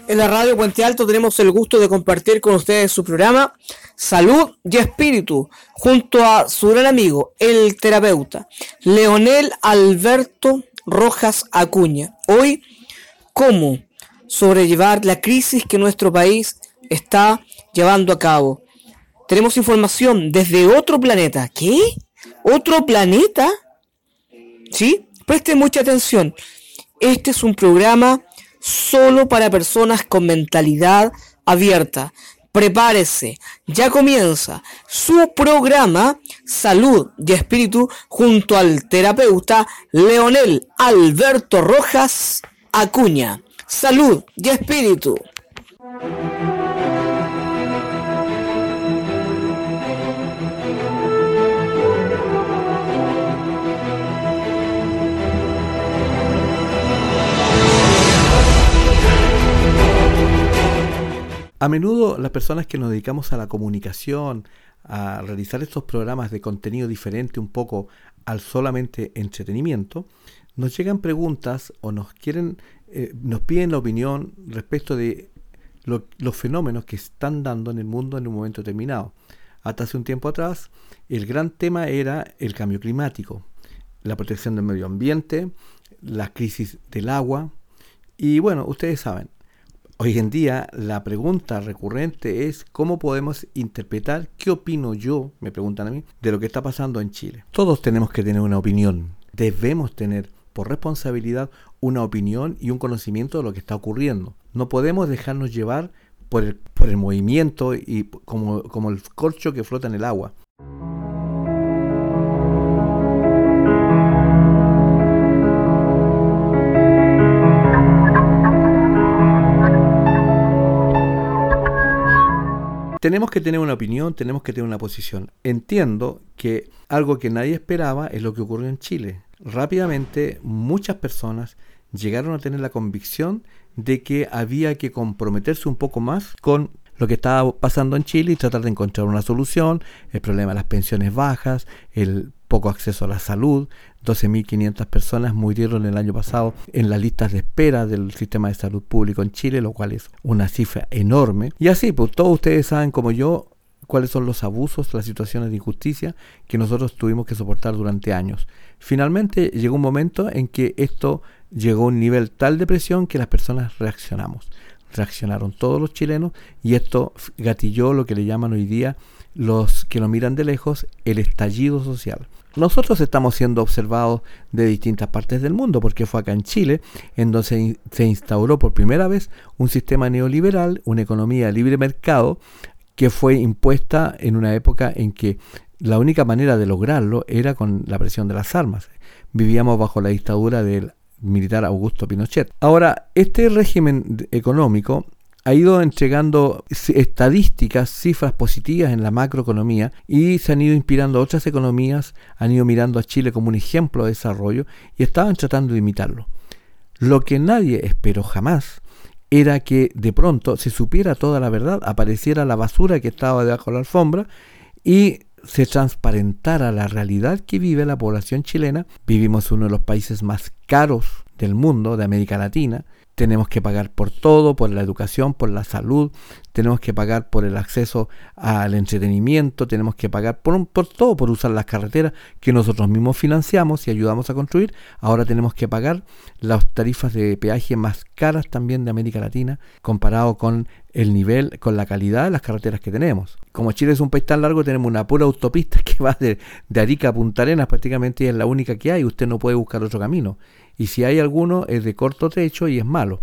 En la radio Puente Alto tenemos el gusto de compartir con ustedes su programa Salud y Espíritu, junto a su gran amigo, el terapeuta Leonel Alberto Rojas Acuña. Hoy, ¿cómo sobrellevar la crisis que nuestro país está llevando a cabo? Tenemos información desde otro planeta. ¿Qué? ¿Otro planeta? ¿Sí? Presten mucha atención. Este es un programa solo para personas con mentalidad abierta. Prepárese, ya comienza su programa Salud y Espíritu junto al terapeuta Leonel Alberto Rojas Acuña. Salud y Espíritu. A menudo las personas que nos dedicamos a la comunicación, a realizar estos programas de contenido diferente un poco al solamente entretenimiento, nos llegan preguntas o nos piden la opinión respecto de los fenómenos que están dando en el mundo en un momento determinado. Hasta hace un tiempo atrás, el gran tema era el cambio climático, la protección del medio ambiente, la crisis del agua y bueno, ustedes saben. Hoy en día la pregunta recurrente es ¿cómo podemos interpretar, qué opino yo, me preguntan a mí, de lo que está pasando en Chile? Todos tenemos que tener una opinión, debemos tener por responsabilidad una opinión y un conocimiento de lo que está ocurriendo. No podemos dejarnos llevar por el movimiento y como el corcho que flota en el agua. Tenemos que tener una opinión, tenemos que tener una posición. Entiendo que algo que nadie esperaba es lo que ocurrió en Chile. Rápidamente, muchas personas llegaron a tener la convicción de que había que comprometerse un poco más con lo que estaba pasando en Chile y tratar de encontrar una solución, el problema de las pensiones bajas, el poco acceso a la salud. 12.500 personas murieron el año pasado en las listas de espera del sistema de salud público en Chile, lo cual es una cifra enorme. Y así, pues todos ustedes saben como yo cuáles son los abusos, las situaciones de injusticia que nosotros tuvimos que soportar durante años. Finalmente llegó un momento en que esto llegó a un nivel tal de presión que las personas reaccionaron todos los chilenos y esto gatilló lo que le llaman hoy día los que lo miran de lejos el estallido social. Nosotros estamos siendo observados de distintas partes del mundo porque fue acá en Chile en donde se instauró por primera vez un sistema neoliberal, una economía de libre mercado que fue impuesta en una época en que la única manera de lograrlo era con la presión de las armas. Vivíamos bajo la dictadura del militar Augusto Pinochet. Ahora, este régimen económico ha ido entregando estadísticas, cifras positivas en la macroeconomía y se han ido inspirando a otras economías, han ido mirando a Chile como un ejemplo de desarrollo y estaban tratando de imitarlo. Lo que nadie esperó jamás era que de pronto se supiera toda la verdad, apareciera la basura que estaba debajo de la alfombra y se transparentara la realidad que vive la población chilena. Vivimos uno de los países más caros del mundo, de América Latina. Tenemos que pagar por todo, por la educación, por la salud, tenemos que pagar por el acceso al entretenimiento, tenemos que pagar por todo, por usar las carreteras que nosotros mismos financiamos y ayudamos a construir. Ahora tenemos que pagar las tarifas de peaje más caras también de América Latina, comparado con el nivel, con la calidad de las carreteras que tenemos. Como Chile es un país tan largo, tenemos una pura autopista que va de Arica a Punta Arenas prácticamente y es la única que hay, usted no puede buscar otro camino. Y si hay alguno es de corto trecho y es malo.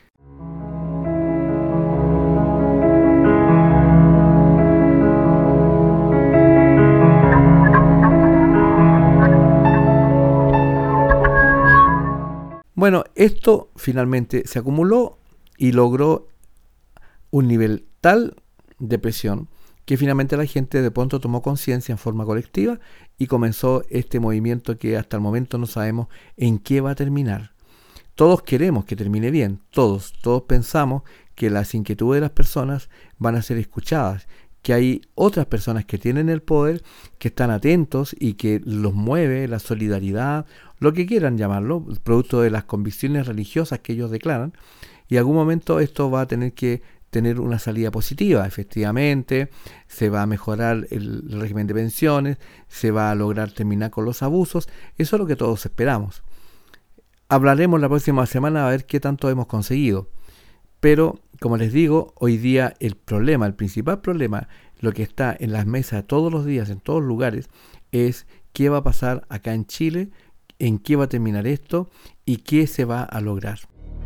Bueno, esto finalmente se acumuló y logró un nivel tal de presión que finalmente la gente de pronto tomó conciencia en forma colectiva y comenzó este movimiento que hasta el momento no sabemos en qué va a terminar. Todos queremos que termine bien, todos pensamos que las inquietudes de las personas van a ser escuchadas, que hay otras personas que tienen el poder, que están atentos y que los mueve la solidaridad, lo que quieran llamarlo, producto de las convicciones religiosas que ellos declaran, y en algún momento esto va a tener que tener una salida positiva. Efectivamente, se va a mejorar el régimen de pensiones, se va a lograr terminar con los abusos. Eso es lo que todos esperamos. Hablaremos la próxima semana a ver qué tanto hemos conseguido. Pero, como les digo, hoy día el principal problema, lo que está en las mesas todos los días, en todos los lugares, es qué va a pasar acá en Chile, en qué va a terminar esto y qué se va a lograr.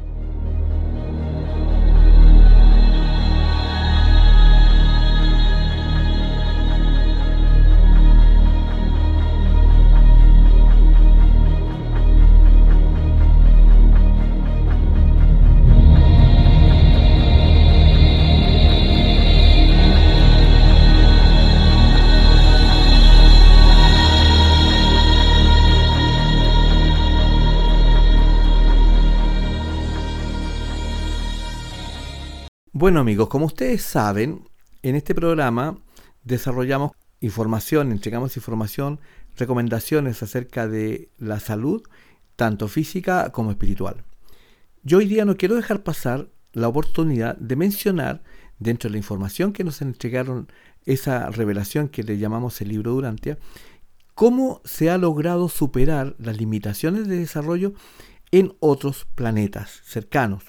Bueno amigos, como ustedes saben, en este programa desarrollamos entregamos información, recomendaciones acerca de la salud, tanto física como espiritual. Yo hoy día no quiero dejar pasar la oportunidad de mencionar, dentro de la información que nos entregaron, esa revelación que le llamamos el libro Durantia, cómo se ha logrado superar las limitaciones de desarrollo en otros planetas cercanos.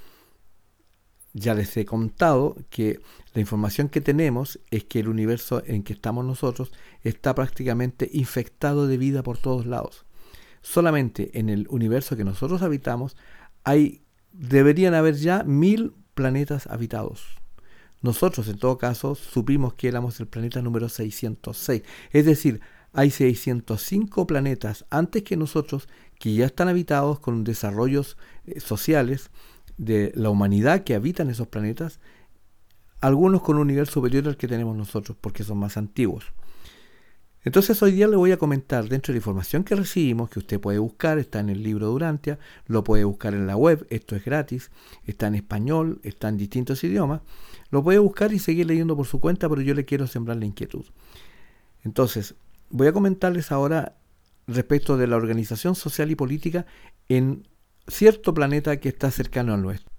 Ya les he contado que la información que tenemos es que el universo en que estamos nosotros está prácticamente infectado de vida por todos lados. Solamente en el universo que nosotros habitamos deberían haber ya 1000 planetas habitados. Nosotros, en todo caso, supimos que éramos el planeta número 606. Es decir, hay 605 planetas antes que nosotros que ya están habitados con desarrollos sociales de la humanidad que habita en esos planetas, algunos con un nivel superior al que tenemos nosotros, porque son más antiguos. Entonces hoy día le voy a comentar, dentro de la información que recibimos, que usted puede buscar, está en el libro Durantia, lo puede buscar en la web, esto es gratis, está en español, está en distintos idiomas, lo puede buscar y seguir leyendo por su cuenta, pero yo le quiero sembrar la inquietud. Entonces, voy a comentarles ahora respecto de la organización social y política en cierto planeta que está cercano al nuestro.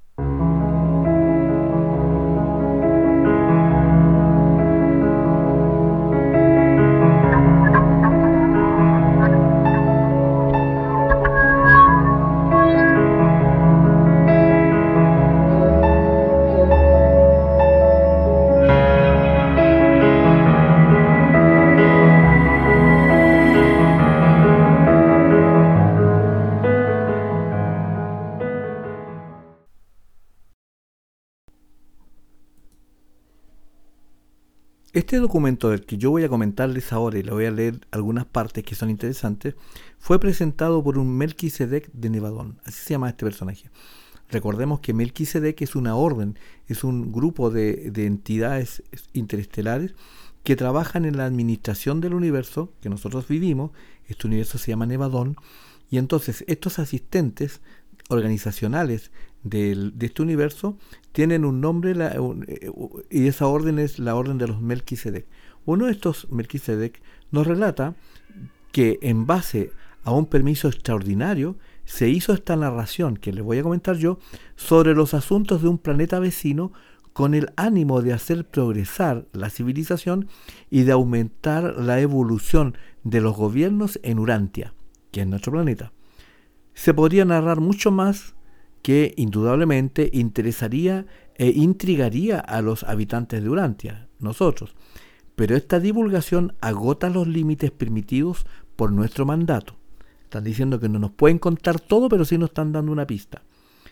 Este documento del que yo voy a comentarles ahora, y le voy a leer algunas partes que son interesantes, fue presentado por un Melquisedec de Nevadón, así se llama este personaje. Recordemos que Melquisedec es una orden, es un grupo de entidades interestelares que trabajan en la administración del universo que nosotros vivimos. Este universo se llama Nevadón, y entonces estos asistentes organizacionales de este universo tienen un nombre, y esa orden es la orden de los Melquisedec. Uno de estos Melquisedec nos relata que en base a un permiso extraordinario se hizo esta narración que les voy a comentar yo sobre los asuntos de un planeta vecino, con el ánimo de hacer progresar la civilización y de aumentar la evolución de los gobiernos en Urantia, que es nuestro planeta. Se podría narrar mucho más, que indudablemente interesaría e intrigaría a los habitantes de Urantia, nosotros. Pero esta divulgación agota los límites permitidos por nuestro mandato. Están diciendo que no nos pueden contar todo, pero sí nos están dando una pista.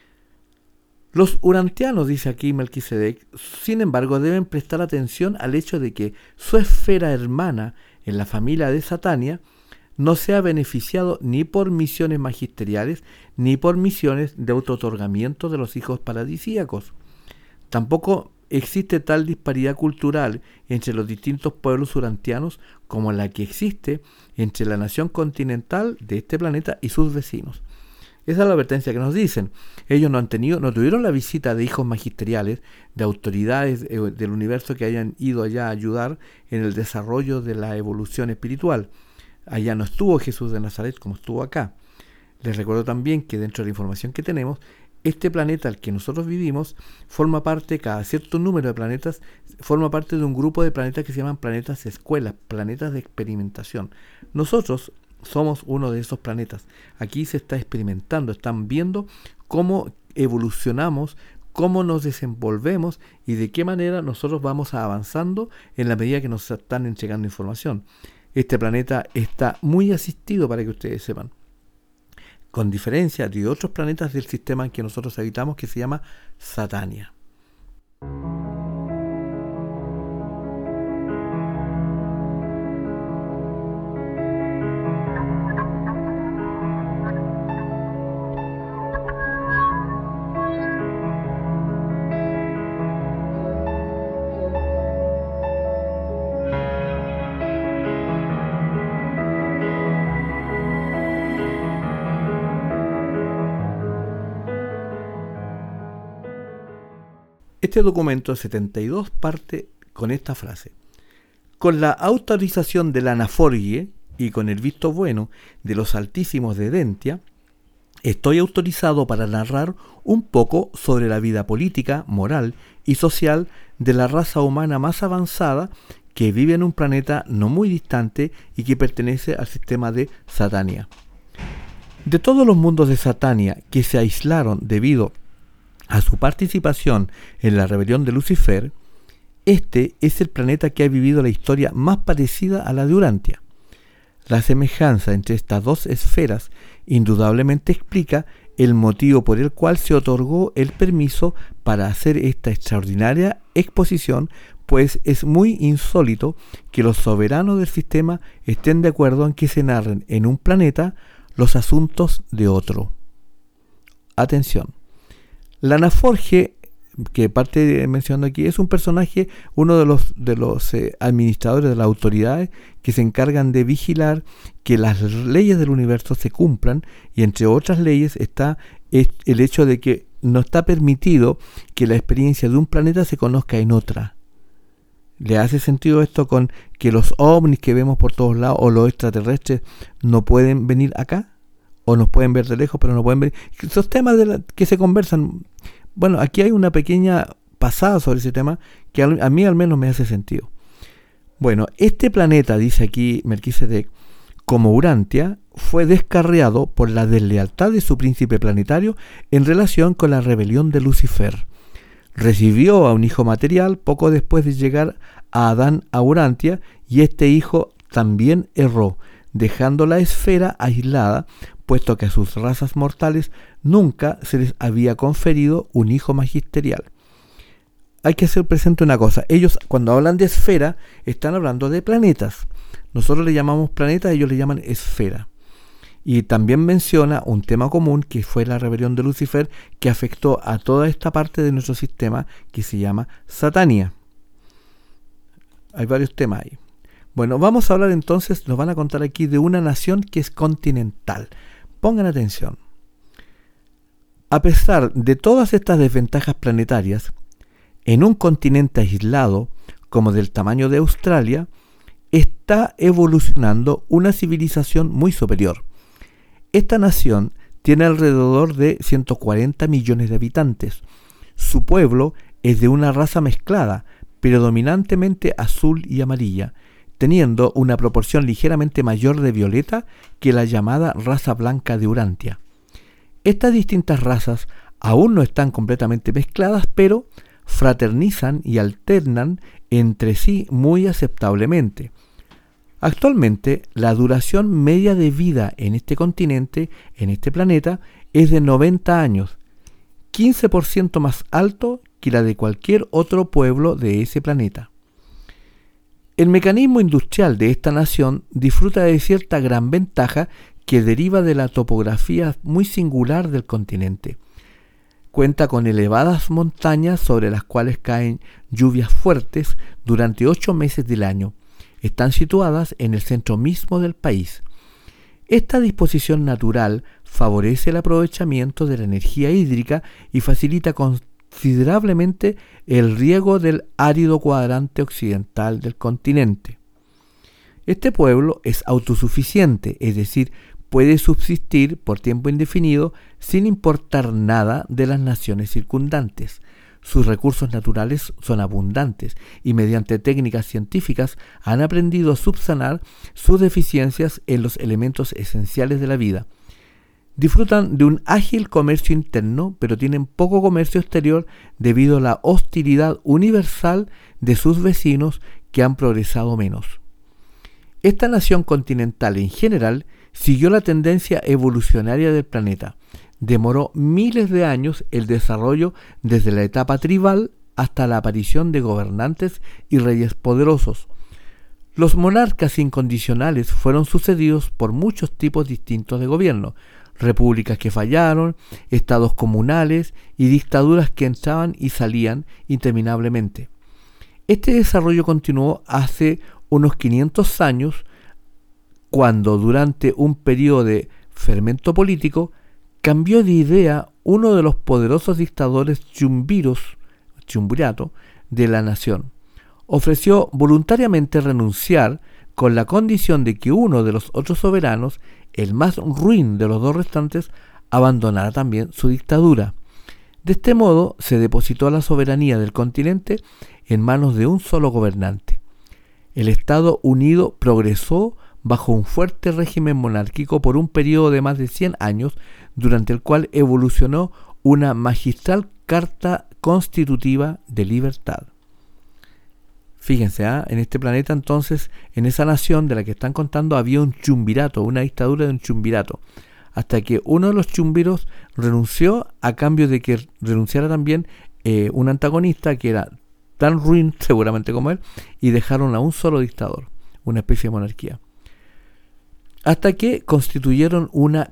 Los urantianos, dice aquí Melquisedec, sin embargo, deben prestar atención al hecho de que su esfera hermana en la familia de Satania no se ha beneficiado ni por misiones magisteriales ni por misiones de autootorgamiento de los hijos paradisíacos. Tampoco existe tal disparidad cultural entre los distintos pueblos urantianos como la que existe entre la nación continental de este planeta y sus vecinos. Esa es la advertencia que nos dicen. Ellos no tuvieron la visita de hijos magisteriales, de autoridades del universo que hayan ido allá a ayudar en el desarrollo de la evolución espiritual. Allá no estuvo Jesús de Nazaret como estuvo acá. Les recuerdo también que dentro de la información que tenemos, este planeta al que nosotros vivimos forma parte, cada cierto número de planetas, forma parte de un grupo de planetas que se llaman planetas escuelas, planetas de experimentación. Nosotros somos uno de esos planetas. Aquí se está experimentando, están viendo cómo evolucionamos, cómo nos desenvolvemos y de qué manera nosotros vamos avanzando en la medida que nos están entregando información. Este planeta está muy asistido, para que ustedes sepan, con diferencia de otros planetas del sistema en que nosotros habitamos, que se llama Satania. Este documento 72 parte con esta frase: con la autorización de la Anaforgie y con el visto bueno de los altísimos de Dentia, estoy autorizado para narrar un poco sobre la vida política, moral y social de la raza humana más avanzada que vive en un planeta no muy distante y que pertenece al sistema de Satania. De todos los mundos de Satania que se aislaron debido a su participación en la rebelión de Lucifer, este es el planeta que ha vivido la historia más parecida a la de Urantia. La semejanza entre estas dos esferas indudablemente explica el motivo por el cual se otorgó el permiso para hacer esta extraordinaria exposición, pues es muy insólito que los soberanos del sistema estén de acuerdo en que se narren en un planeta los asuntos de otro. Atención. La Anaforgie, que parte mencionando aquí, es un personaje, uno de los administradores de las autoridades que se encargan de vigilar que las leyes del universo se cumplan, y entre otras leyes está el hecho de que no está permitido que la experiencia de un planeta se conozca en otra. ¿Le hace sentido esto con que los ovnis que vemos por todos lados o los extraterrestres no pueden venir acá? O nos pueden ver de lejos, pero no pueden ver. Esos temas que se conversan. Bueno, aquí hay una pequeña pasada sobre ese tema que a mí al menos me hace sentido. Bueno, este planeta, dice aquí Melquisedec, como Urantia, fue descarriado por la deslealtad de su príncipe planetario en relación con la rebelión de Lucifer. Recibió a un hijo material poco después de llegar a Adán a Urantia, y este hijo también erró, dejando la esfera aislada, puesto que a sus razas mortales nunca se les había conferido un hijo magisterial. Hay que hacer presente una cosa: ellos, cuando hablan de esfera, están hablando de planetas. Nosotros le llamamos planeta, ellos le llaman esfera. Y también menciona un tema común, que fue la rebelión de Lucifer, que afectó a toda esta parte de nuestro sistema que se llama Satania. Hay varios temas ahí. Bueno, vamos a hablar entonces, nos van a contar aquí de una nación que es continental. Pongan atención. A pesar de todas estas desventajas planetarias, en un continente aislado, como del tamaño de Australia, está evolucionando una civilización muy superior. Esta nación tiene alrededor de 140 millones de habitantes. Su pueblo es de una raza mezclada, predominantemente azul y amarilla, teniendo una proporción ligeramente mayor de violeta que la llamada raza blanca de Urantia. Estas distintas razas aún no están completamente mezcladas, pero fraternizan y alternan entre sí muy aceptablemente. Actualmente, la duración media de vida en este continente, en este planeta, es de 90 años, 15% más alto que la de cualquier otro pueblo de ese planeta. El mecanismo industrial de esta nación disfruta de cierta gran ventaja que deriva de la topografía muy singular del continente. Cuenta con elevadas montañas sobre las cuales caen lluvias fuertes durante 8 meses del año. Están situadas en el centro mismo del país. Esta disposición natural favorece el aprovechamiento de la energía hídrica y facilita considerablemente el riego del árido cuadrante occidental del continente. Este pueblo es autosuficiente, es decir, puede subsistir por tiempo indefinido sin importar nada de las naciones circundantes. Sus recursos naturales son abundantes y mediante técnicas científicas han aprendido a subsanar sus deficiencias en los elementos esenciales de la vida. Disfrutan de un ágil comercio interno, pero tienen poco comercio exterior debido a la hostilidad universal de sus vecinos que han progresado menos. Esta nación continental en general siguió la tendencia evolucionaria del planeta. Demoró miles de años el desarrollo desde la etapa tribal hasta la aparición de gobernantes y reyes poderosos. Los monarcas incondicionales fueron sucedidos por muchos tipos distintos de gobierno, repúblicas que fallaron, estados comunales y dictaduras que entraban y salían interminablemente. Este desarrollo continuó hace unos 500 años, cuando durante un periodo de fermento político cambió de idea uno de los poderosos dictadores triunvirato de la nación. Ofreció voluntariamente renunciar con la condición de que uno de los otros soberanos, el más ruin de los dos restantes, abandonara también su dictadura. De este modo se depositó la soberanía del continente en manos de un solo gobernante. El Estado Unido progresó bajo un fuerte régimen monárquico por un periodo de más de 100 años, durante el cual evolucionó una magistral Carta Constitutiva de Libertad. Fíjense, en este planeta entonces, en esa nación de la que están contando, había un triunvirato, una dictadura de un triunvirato, hasta que uno de los triunviros renunció a cambio de que renunciara también un antagonista que era tan ruin seguramente como él, y dejaron a un solo dictador, una especie de monarquía. Hasta que hicieron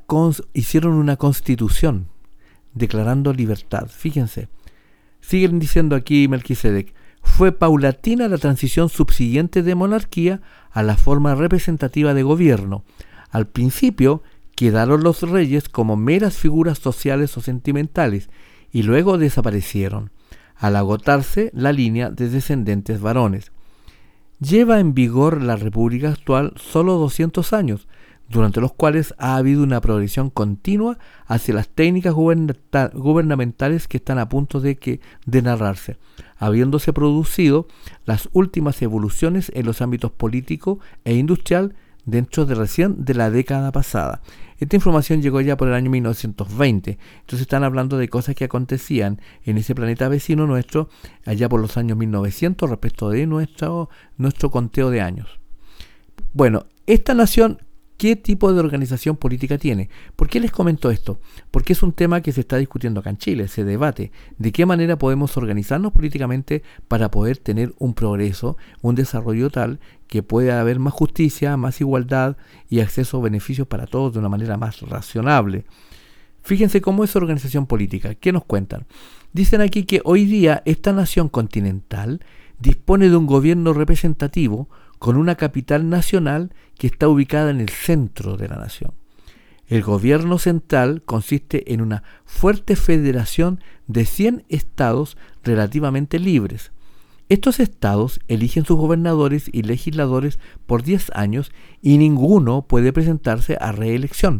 una constitución declarando libertad. Fíjense, siguen diciendo aquí Melquisedec: fue paulatina la transición subsiguiente de monarquía a la forma representativa de gobierno. Al principio quedaron los reyes como meras figuras sociales o sentimentales y luego desaparecieron, al agotarse la línea de descendentes varones. Lleva en vigor la república actual solo 200 años, durante los cuales ha habido una progresión continua hacia las técnicas gubernamentales que están a punto de narrarse, habiéndose producido las últimas evoluciones en los ámbitos político e industrial dentro de recién de la década pasada. Esta información llegó ya por el año 1920, entonces están hablando de cosas que acontecían en ese planeta vecino nuestro allá por los años 1900 respecto de nuestro conteo de años. Bueno, esta nación, ¿qué tipo de organización política tiene? ¿Por qué les comento esto? Porque es un tema que se está discutiendo acá en Chile, se debate de qué manera podemos organizarnos políticamente para poder tener un progreso, un desarrollo tal que pueda haber más justicia, más igualdad y acceso a beneficios para todos de una manera más razonable. Fíjense cómo es organización política. ¿Qué nos cuentan? Dicen aquí que hoy día esta nación continental dispone de un gobierno representativo con una capital nacional que está ubicada en el centro de la nación. El gobierno central consiste en una fuerte federación de 100 estados relativamente libres. Estos estados eligen sus gobernadores y legisladores por 10 años y ninguno puede presentarse a reelección.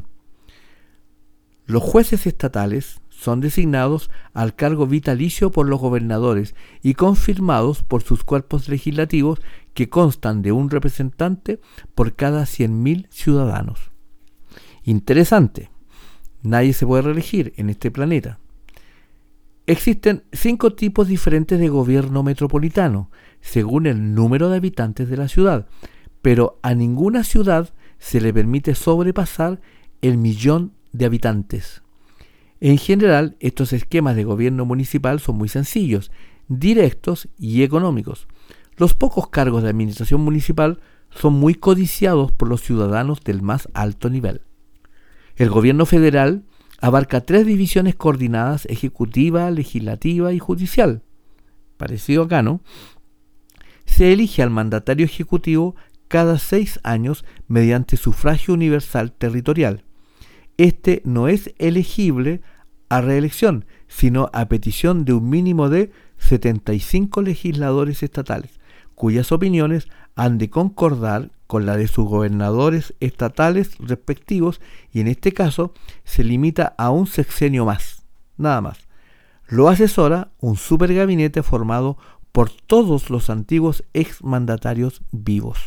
Los jueces estatales son designados al cargo vitalicio por los gobernadores y confirmados por sus cuerpos legislativos, que constan de un representante por cada 100.000 ciudadanos. Interesante, nadie se puede reelegir en este planeta. Existen 5 tipos diferentes de gobierno metropolitano, según el número de habitantes de la ciudad, pero a ninguna ciudad se le permite sobrepasar el 1.000.000 de habitantes. En general, estos esquemas de gobierno municipal son muy sencillos, directos y económicos. Los pocos cargos de administración municipal son muy codiciados por los ciudadanos del más alto nivel. El gobierno federal abarca 3 divisiones coordinadas: ejecutiva, legislativa y judicial. Parecido acá, ¿no? Se elige al mandatario ejecutivo cada 6 años mediante sufragio universal territorial. Este no es elegible a reelección, sino a petición de un mínimo de 75 legisladores estatales, cuyas opiniones han de concordar con la de sus gobernadores estatales respectivos y en este caso se limita a un sexenio más, nada más. Lo asesora un supergabinete formado por todos los antiguos exmandatarios vivos.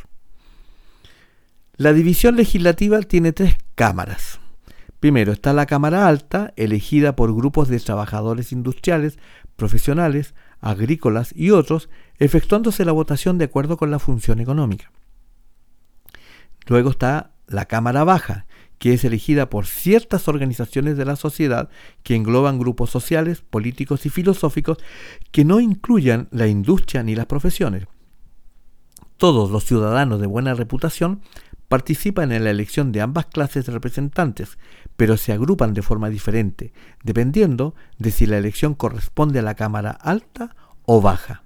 La división legislativa tiene 3 cámaras. Primero está la Cámara Alta, elegida por grupos de trabajadores industriales, profesionales, agrícolas y otros, efectuándose la votación de acuerdo con la función económica. Luego está la Cámara Baja, que es elegida por ciertas organizaciones de la sociedad que engloban grupos sociales, políticos y filosóficos que no incluyan la industria ni las profesiones. Todos los ciudadanos de buena reputación participan en la elección de ambas clases de representantes, pero se agrupan de forma diferente, dependiendo de si la elección corresponde a la Cámara Alta o Baja.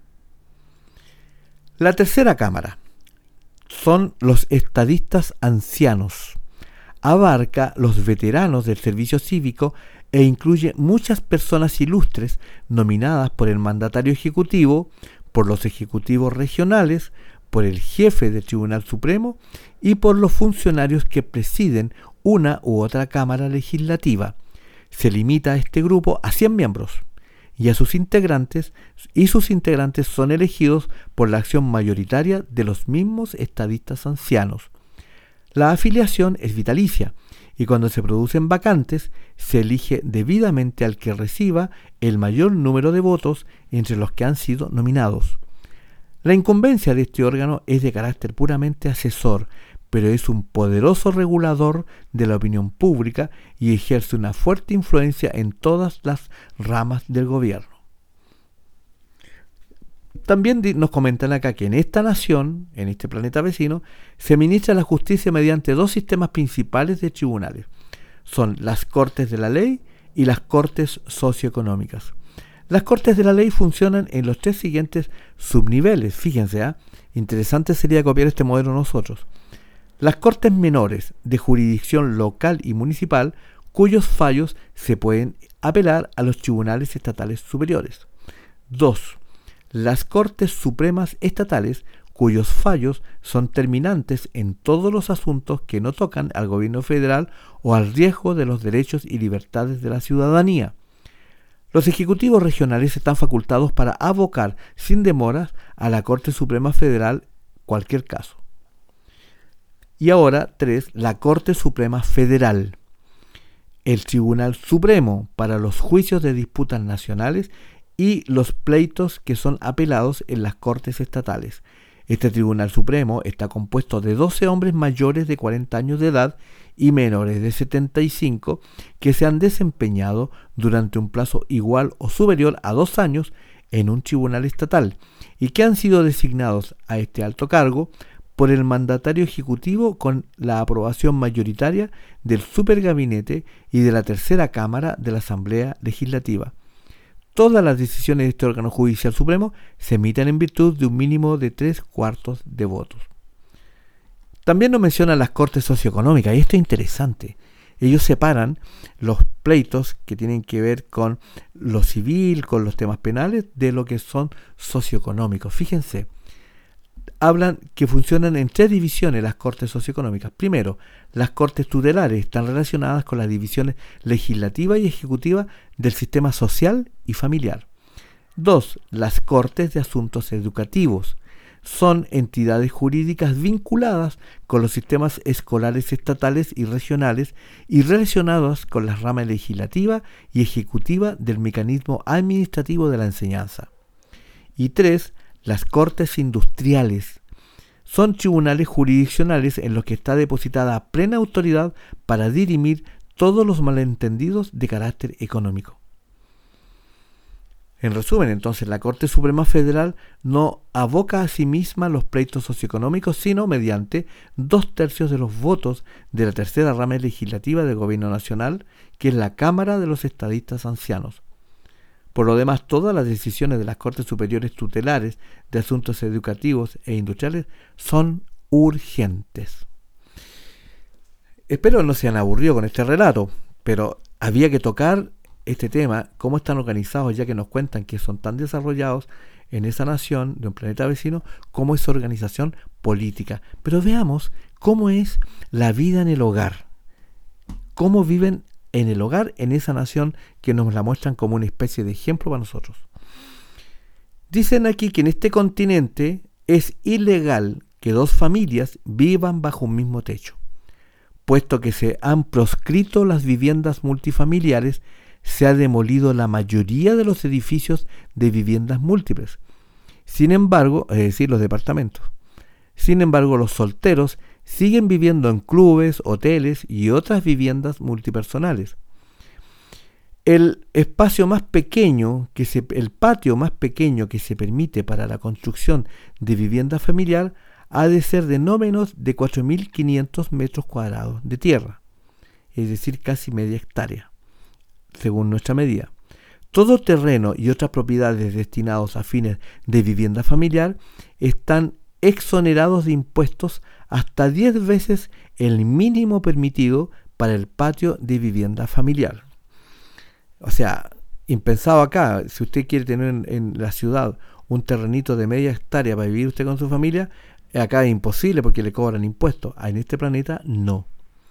La tercera Cámara son los estadistas ancianos. Abarca los veteranos del servicio cívico e incluye muchas personas ilustres nominadas por el mandatario ejecutivo, por los ejecutivos regionales, por el jefe del Tribunal Supremo y por los funcionarios que presiden una u otra cámara legislativa. Se limita a este grupo a 100 miembros y sus integrantes son elegidos por la acción mayoritaria de los mismos estadistas ancianos. La afiliación es vitalicia y cuando se producen vacantes se elige debidamente al que reciba el mayor número de votos entre los que han sido nominados. La incumbencia de este órgano es de carácter puramente asesor, pero es un poderoso regulador de la opinión pública y ejerce una fuerte influencia en todas las ramas del gobierno. También nos comentan acá que en esta nación, en este planeta vecino, se administra la justicia mediante 2 sistemas principales de tribunales. Son las Cortes de la Ley y las Cortes Socioeconómicas. Las Cortes de la Ley funcionan en los 3 siguientes subniveles. Fíjense, interesante sería copiar este modelo nosotros. Las Cortes Menores de jurisdicción local y municipal, cuyos fallos se pueden apelar a los tribunales estatales superiores. 2. Las Cortes Supremas Estatales, cuyos fallos son terminantes en todos los asuntos que no tocan al gobierno federal o al riesgo de los derechos y libertades de la ciudadanía. Los ejecutivos regionales están facultados para avocar sin demoras a la Corte Suprema Federal cualquier caso. Y ahora 3. La Corte Suprema Federal. El Tribunal Supremo para los juicios de disputas nacionales y los pleitos que son apelados en las Cortes estatales. Este Tribunal Supremo está compuesto de 12 hombres mayores de 40 años de edad y menores de 75 que se han desempeñado durante un plazo igual o superior a 2 años en un tribunal estatal y que han sido designados a este alto cargo por el mandatario ejecutivo con la aprobación mayoritaria del supergabinete y de la tercera cámara de la Asamblea Legislativa. Todas las decisiones de este órgano judicial supremo se emiten en virtud de un mínimo de 3/4 de votos. También nos mencionan las Cortes Socioeconómicas, y esto es interesante. Ellos separan los pleitos que tienen que ver con lo civil, con los temas penales, de lo que son socioeconómicos. Fíjense, hablan que funcionan en 3 divisiones las Cortes Socioeconómicas. Primero, las Cortes Tutelares están relacionadas con las divisiones legislativa y ejecutiva del sistema social y familiar. 2. Las Cortes de Asuntos Educativos. Son entidades jurídicas vinculadas con los sistemas escolares estatales y regionales y relacionadas con las ramas legislativa y ejecutiva del mecanismo administrativo de la enseñanza. Y 3. Las Cortes Industriales. Son tribunales jurisdiccionales en los que está depositada plena autoridad para dirimir todos los malentendidos de carácter económico. En resumen, entonces, la Corte Suprema Federal no aboca a sí misma los pleitos socioeconómicos, sino mediante 2/3 de los votos de la tercera rama legislativa del Gobierno Nacional, que es la Cámara de los Estadistas Ancianos. Por lo demás, todas las decisiones de las Cortes Superiores Tutelares de Asuntos Educativos e Industriales son urgentes. Espero no se hayan aburrido con este relato, pero había que tocar este tema, cómo están organizados, ya que nos cuentan que son tan desarrollados en esa nación de un planeta vecino, cómo esa organización política. Pero veamos cómo es la vida en el hogar. Cómo viven en el hogar en esa nación que nos la muestran como una especie de ejemplo para nosotros. Dicen aquí que en este continente es ilegal que dos familias vivan bajo un mismo techo, puesto que se han proscrito las viviendas multifamiliares, se ha demolido la mayoría de los edificios de viviendas múltiples. Sin embargo, es decir, los departamentos. Sin embargo, los solteros siguen viviendo en clubes, hoteles y otras viviendas multipersonales. El patio más pequeño que se permite para la construcción de vivienda familiar ha de ser de no menos de 4.500 metros cuadrados de tierra, es decir, casi media hectárea, según nuestra medida. Todo terreno y otras propiedades destinados a fines de vivienda familiar están exonerados de impuestos hasta 10 veces el mínimo permitido para el patio de vivienda familiar. O sea, impensado acá, si usted quiere tener en la ciudad un terrenito de media hectárea para vivir usted con su familia, acá es imposible porque le cobran impuestos. En este planeta no.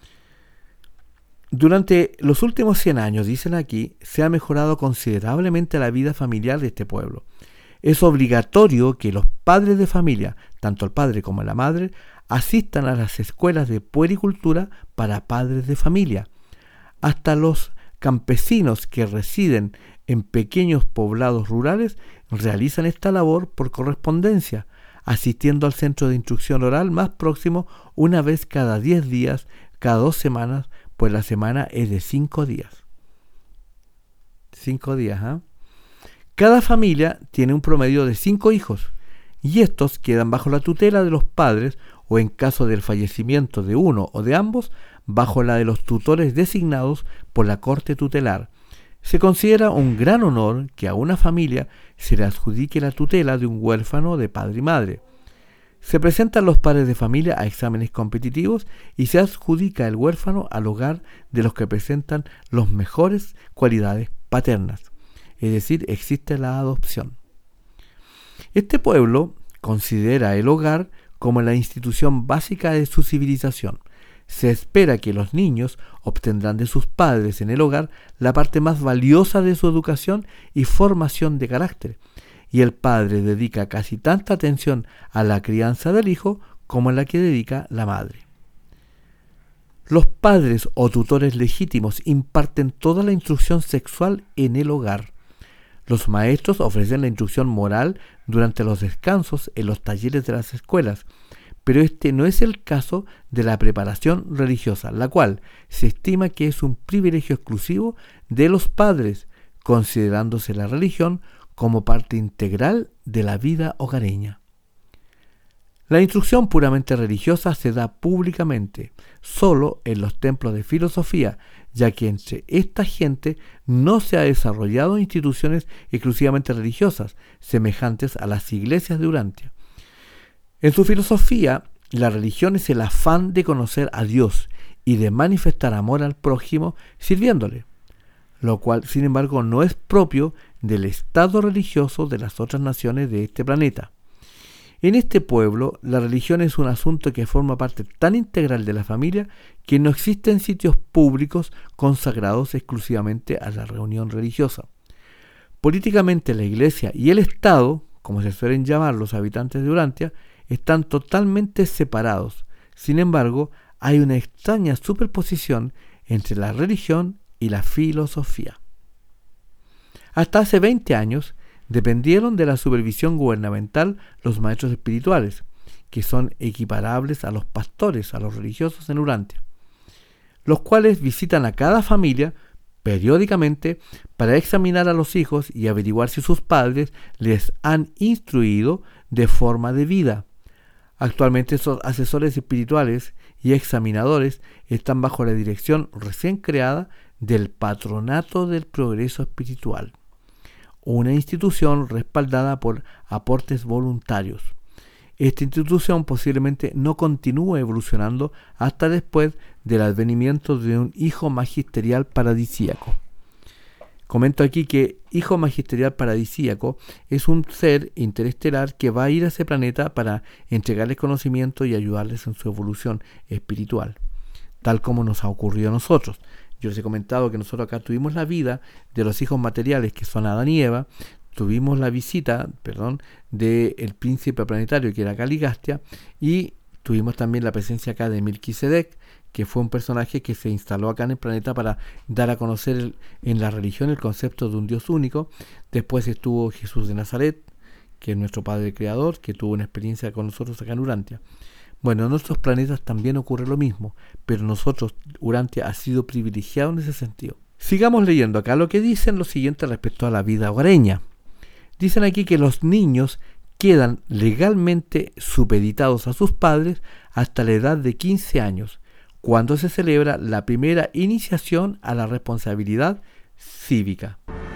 Durante los últimos 100 años, dicen aquí, se ha mejorado considerablemente la vida familiar de este pueblo. Es obligatorio que los padres de familia, tanto el padre como la madre, asistan a las escuelas de puericultura para padres de familia. Hasta los campesinos que residen en pequeños poblados rurales realizan esta labor por correspondencia, asistiendo al centro de instrucción oral más próximo una vez cada 10 días, cada 2 semanas, pues la semana es de 5 días. 5 días, ¿eh? Cada familia tiene un promedio de 5 hijos, y estos quedan bajo la tutela de los padres o, en caso del fallecimiento de uno o de ambos, bajo la de los tutores designados por la corte tutelar. Se considera un gran honor que a una familia se le adjudique la tutela de un huérfano de padre y madre. Se presentan los padres de familia a exámenes competitivos y se adjudica el huérfano al hogar de los que presentan las mejores cualidades paternas. Es decir, existe la adopción. Este pueblo considera el hogar como la institución básica de su civilización. Se espera que los niños obtendrán de sus padres en el hogar la parte más valiosa de su educación y formación de carácter, y el padre dedica casi tanta atención a la crianza del hijo como la que dedica la madre. Los padres o tutores legítimos imparten toda la instrucción sexual en el hogar. Los maestros ofrecen la instrucción moral durante los descansos en los talleres de las escuelas, pero este no es el caso de la preparación religiosa, la cual se estima que es un privilegio exclusivo de los padres, considerándose la religión como parte integral de la vida hogareña. La instrucción puramente religiosa se da públicamente, solo en los templos de filosofía, ya que entre esta gente no se ha desarrollado instituciones exclusivamente religiosas, semejantes a las iglesias de Urantia. En su filosofía, la religión es el afán de conocer a Dios y de manifestar amor al prójimo sirviéndole, lo cual, sin embargo, no es propio del estado religioso de las otras naciones de este planeta. En este pueblo, la religión es un asunto que forma parte tan integral de la familia que no existen sitios públicos consagrados exclusivamente a la reunión religiosa. Políticamente, la Iglesia y el Estado, como se suelen llamar los habitantes de Urantia, están totalmente separados. Sin embargo, hay una extraña superposición entre la religión y la filosofía. Hasta hace 20 años, dependieron de la supervisión gubernamental los maestros espirituales, que son equiparables a los pastores, a los religiosos en Urantia, los cuales visitan a cada familia periódicamente para examinar a los hijos y averiguar si sus padres les han instruido de forma debida. Actualmente esos asesores espirituales y examinadores están bajo la dirección recién creada del Patronato del Progreso Espiritual, una institución respaldada por aportes voluntarios. Esta institución posiblemente no continúe evolucionando hasta después del advenimiento de un hijo magisterial paradisíaco. Comento aquí que Hijo Magisterial Paradisíaco es un ser interestelar que va a ir a ese planeta para entregarles conocimiento y ayudarles en su evolución espiritual, tal como nos ha ocurrido a nosotros. Yo les he comentado que nosotros acá tuvimos la vida de los hijos materiales, que son Adán y Eva, tuvimos la visita, del príncipe planetario, que era Caligastia, y tuvimos también la presencia acá de Melquisedec, que fue un personaje que se instaló acá en el planeta para dar a conocer en la religión el concepto de un Dios único. Después estuvo Jesús de Nazaret, que es nuestro Padre Creador, que tuvo una experiencia con nosotros acá en Urantia. Bueno, en nuestros planetas también ocurre lo mismo, pero nosotros, Urantia, ha sido privilegiado en ese sentido. Sigamos leyendo acá lo que dicen lo siguiente respecto a la vida hogareña. Dicen aquí que los niños quedan legalmente supeditados a sus padres hasta la edad de 15 años, cuando se celebra la primera iniciación a la responsabilidad cívica.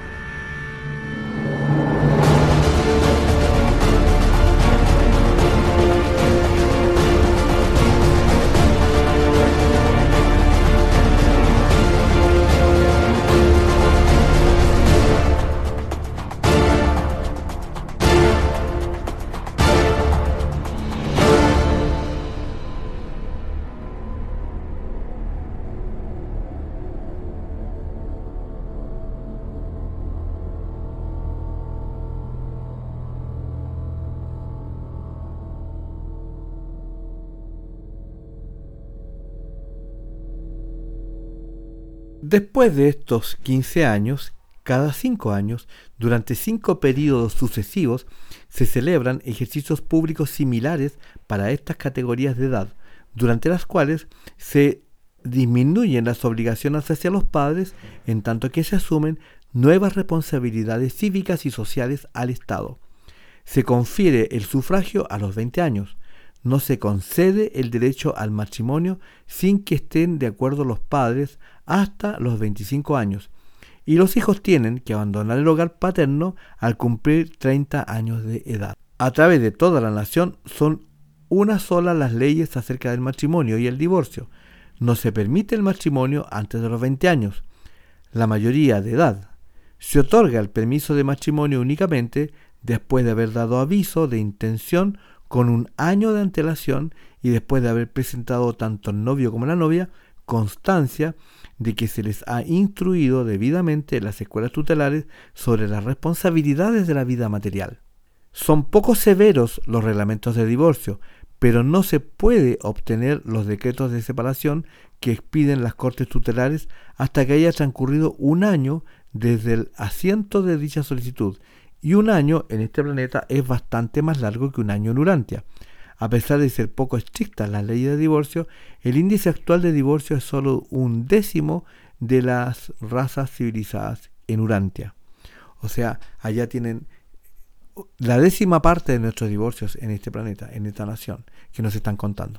Después de estos 15 años, cada 5 años, durante 5 periodos sucesivos, se celebran ejercicios públicos similares para estas categorías de edad, durante las cuales se disminuyen las obligaciones hacia los padres, en tanto que se asumen nuevas responsabilidades cívicas y sociales al Estado. Se confiere el sufragio a los 20 años. No se concede el derecho al matrimonio sin que estén de acuerdo los padres hasta los 25 años, y los hijos tienen que abandonar el hogar paterno al cumplir 30 años de edad. A través de toda la nación son una sola las leyes acerca del matrimonio y el divorcio. No se permite el matrimonio antes de los 20 años, la mayoría de edad. Se otorga el permiso de matrimonio únicamente después de haber dado aviso de intención con 1 año de antelación y después de haber presentado tanto el novio como la novia constancia de que se les ha instruido debidamente en las escuelas tutelares sobre las responsabilidades de la vida material. Son poco severos los reglamentos de divorcio, pero no se puede obtener los decretos de separación que expiden las cortes tutelares hasta que haya transcurrido 1 año desde el asiento de dicha solicitud, y 1 año en este planeta es bastante más largo que 1 año en Urantia. A pesar de ser poco estrictas las leyes de divorcio, el índice actual de divorcio es solo 1/10 de las razas civilizadas en Urantia. O sea, allá tienen la 10ª parte de nuestros divorcios en este planeta, en esta nación, que nos están contando.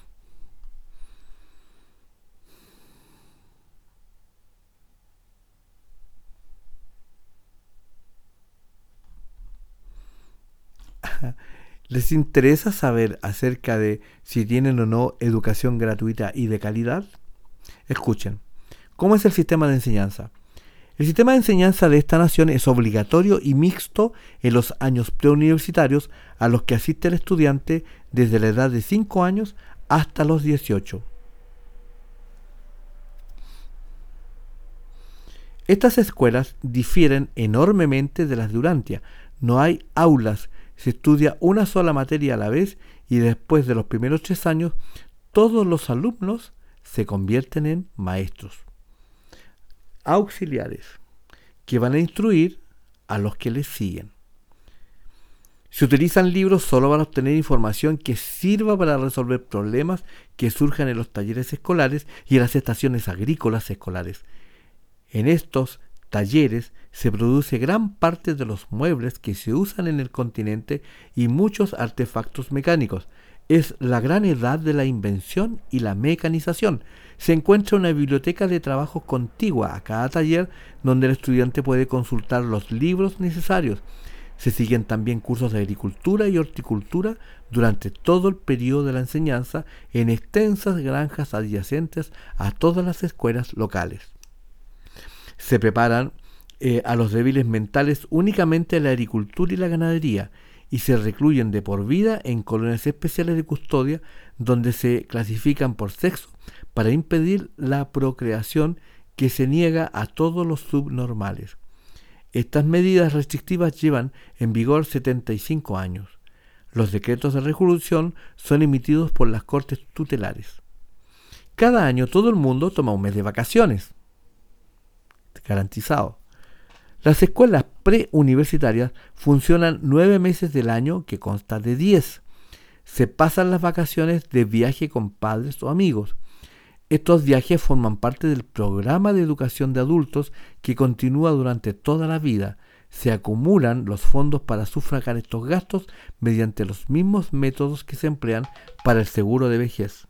¿Les interesa saber acerca de si tienen o no educación gratuita y de calidad? Escuchen, ¿cómo es el sistema de enseñanza? El sistema de enseñanza de esta nación es obligatorio y mixto en los años preuniversitarios a los que asiste el estudiante desde la edad de 5 años hasta los 18. Estas escuelas difieren enormemente de las de Urantia. No hay aulas. Se estudia una sola materia a la vez y después de los primeros 3 años todos los alumnos se convierten en maestros auxiliares que van a instruir a los que les siguen. Se utilizan libros solo para obtener información que sirva para resolver problemas que surjan en los talleres escolares y en las estaciones agrícolas escolares. En estos talleres se produce gran parte de los muebles que se usan en el continente y muchos artefactos mecánicos. Es la gran edad de la invención y la mecanización. Se encuentra una biblioteca de trabajo contigua a cada taller donde el estudiante puede consultar los libros necesarios. Se siguen también cursos de agricultura y horticultura durante todo el periodo de la enseñanza en extensas granjas adyacentes a todas las escuelas locales. Se preparan a los débiles mentales únicamente a la agricultura y la ganadería, y se recluyen de por vida en colonias especiales de custodia donde se clasifican por sexo para impedir la procreación que se niega a todos los subnormales. Estas medidas restrictivas llevan en vigor 75 años. Los decretos de reclusión son emitidos por las cortes tutelares. Cada año todo el mundo toma un mes de vacaciones, garantizado. Las escuelas preuniversitarias funcionan 9 meses del año, que consta de 10. Se pasan las vacaciones de viaje con padres o amigos. Estos viajes forman parte del programa de educación de adultos que continúa durante toda la vida. Se acumulan los fondos para sufragar estos gastos mediante los mismos métodos que se emplean para el seguro de vejez.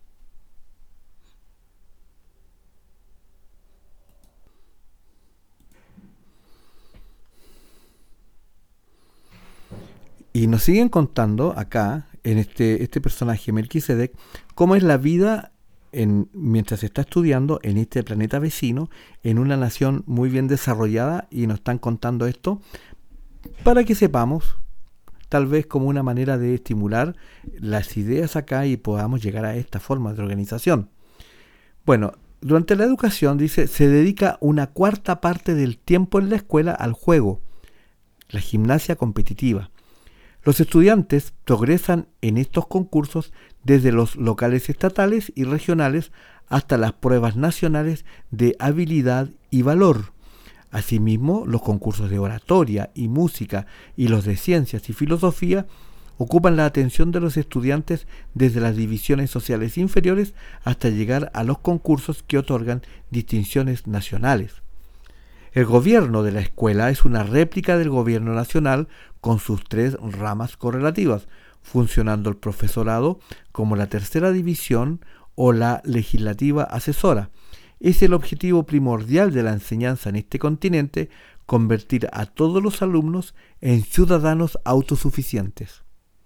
Y nos siguen contando acá, en este personaje Melquisedec, cómo es la vida mientras se está estudiando en este planeta vecino, en una nación muy bien desarrollada, y nos están contando esto para que sepamos, tal vez como una manera de estimular las ideas acá y podamos llegar a esta forma de organización. Bueno, durante la educación, dice, se dedica una cuarta parte del tiempo en la escuela al juego, la gimnasia competitiva. Los estudiantes progresan en estos concursos desde los locales estatales y regionales hasta las pruebas nacionales de habilidad y valor. Asimismo, los concursos de oratoria y música y los de ciencias y filosofía ocupan la atención de los estudiantes desde las divisiones sociales inferiores hasta llegar a los concursos que otorgan distinciones nacionales. El gobierno de la escuela es una réplica del gobierno nacional con sus 3 ramas correlativas, funcionando el profesorado como la tercera división o la legislativa asesora. Es el objetivo primordial de la enseñanza en este continente convertir a todos los alumnos en ciudadanos autosuficientes.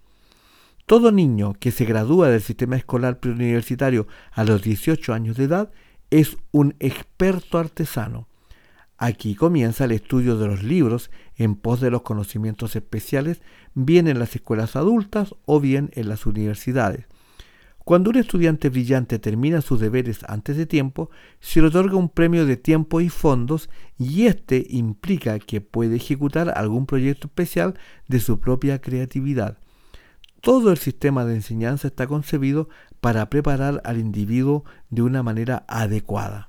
Todo niño que se gradúa del sistema escolar preuniversitario a los 18 años de edad es un experto artesano. Aquí comienza el estudio de los libros en pos de los conocimientos especiales, bien en las escuelas adultas o bien en las universidades. Cuando un estudiante brillante termina sus deberes antes de tiempo, se le otorga un premio de tiempo y fondos, y este implica que puede ejecutar algún proyecto especial de su propia creatividad. Todo el sistema de enseñanza está concebido para preparar al individuo de una manera adecuada.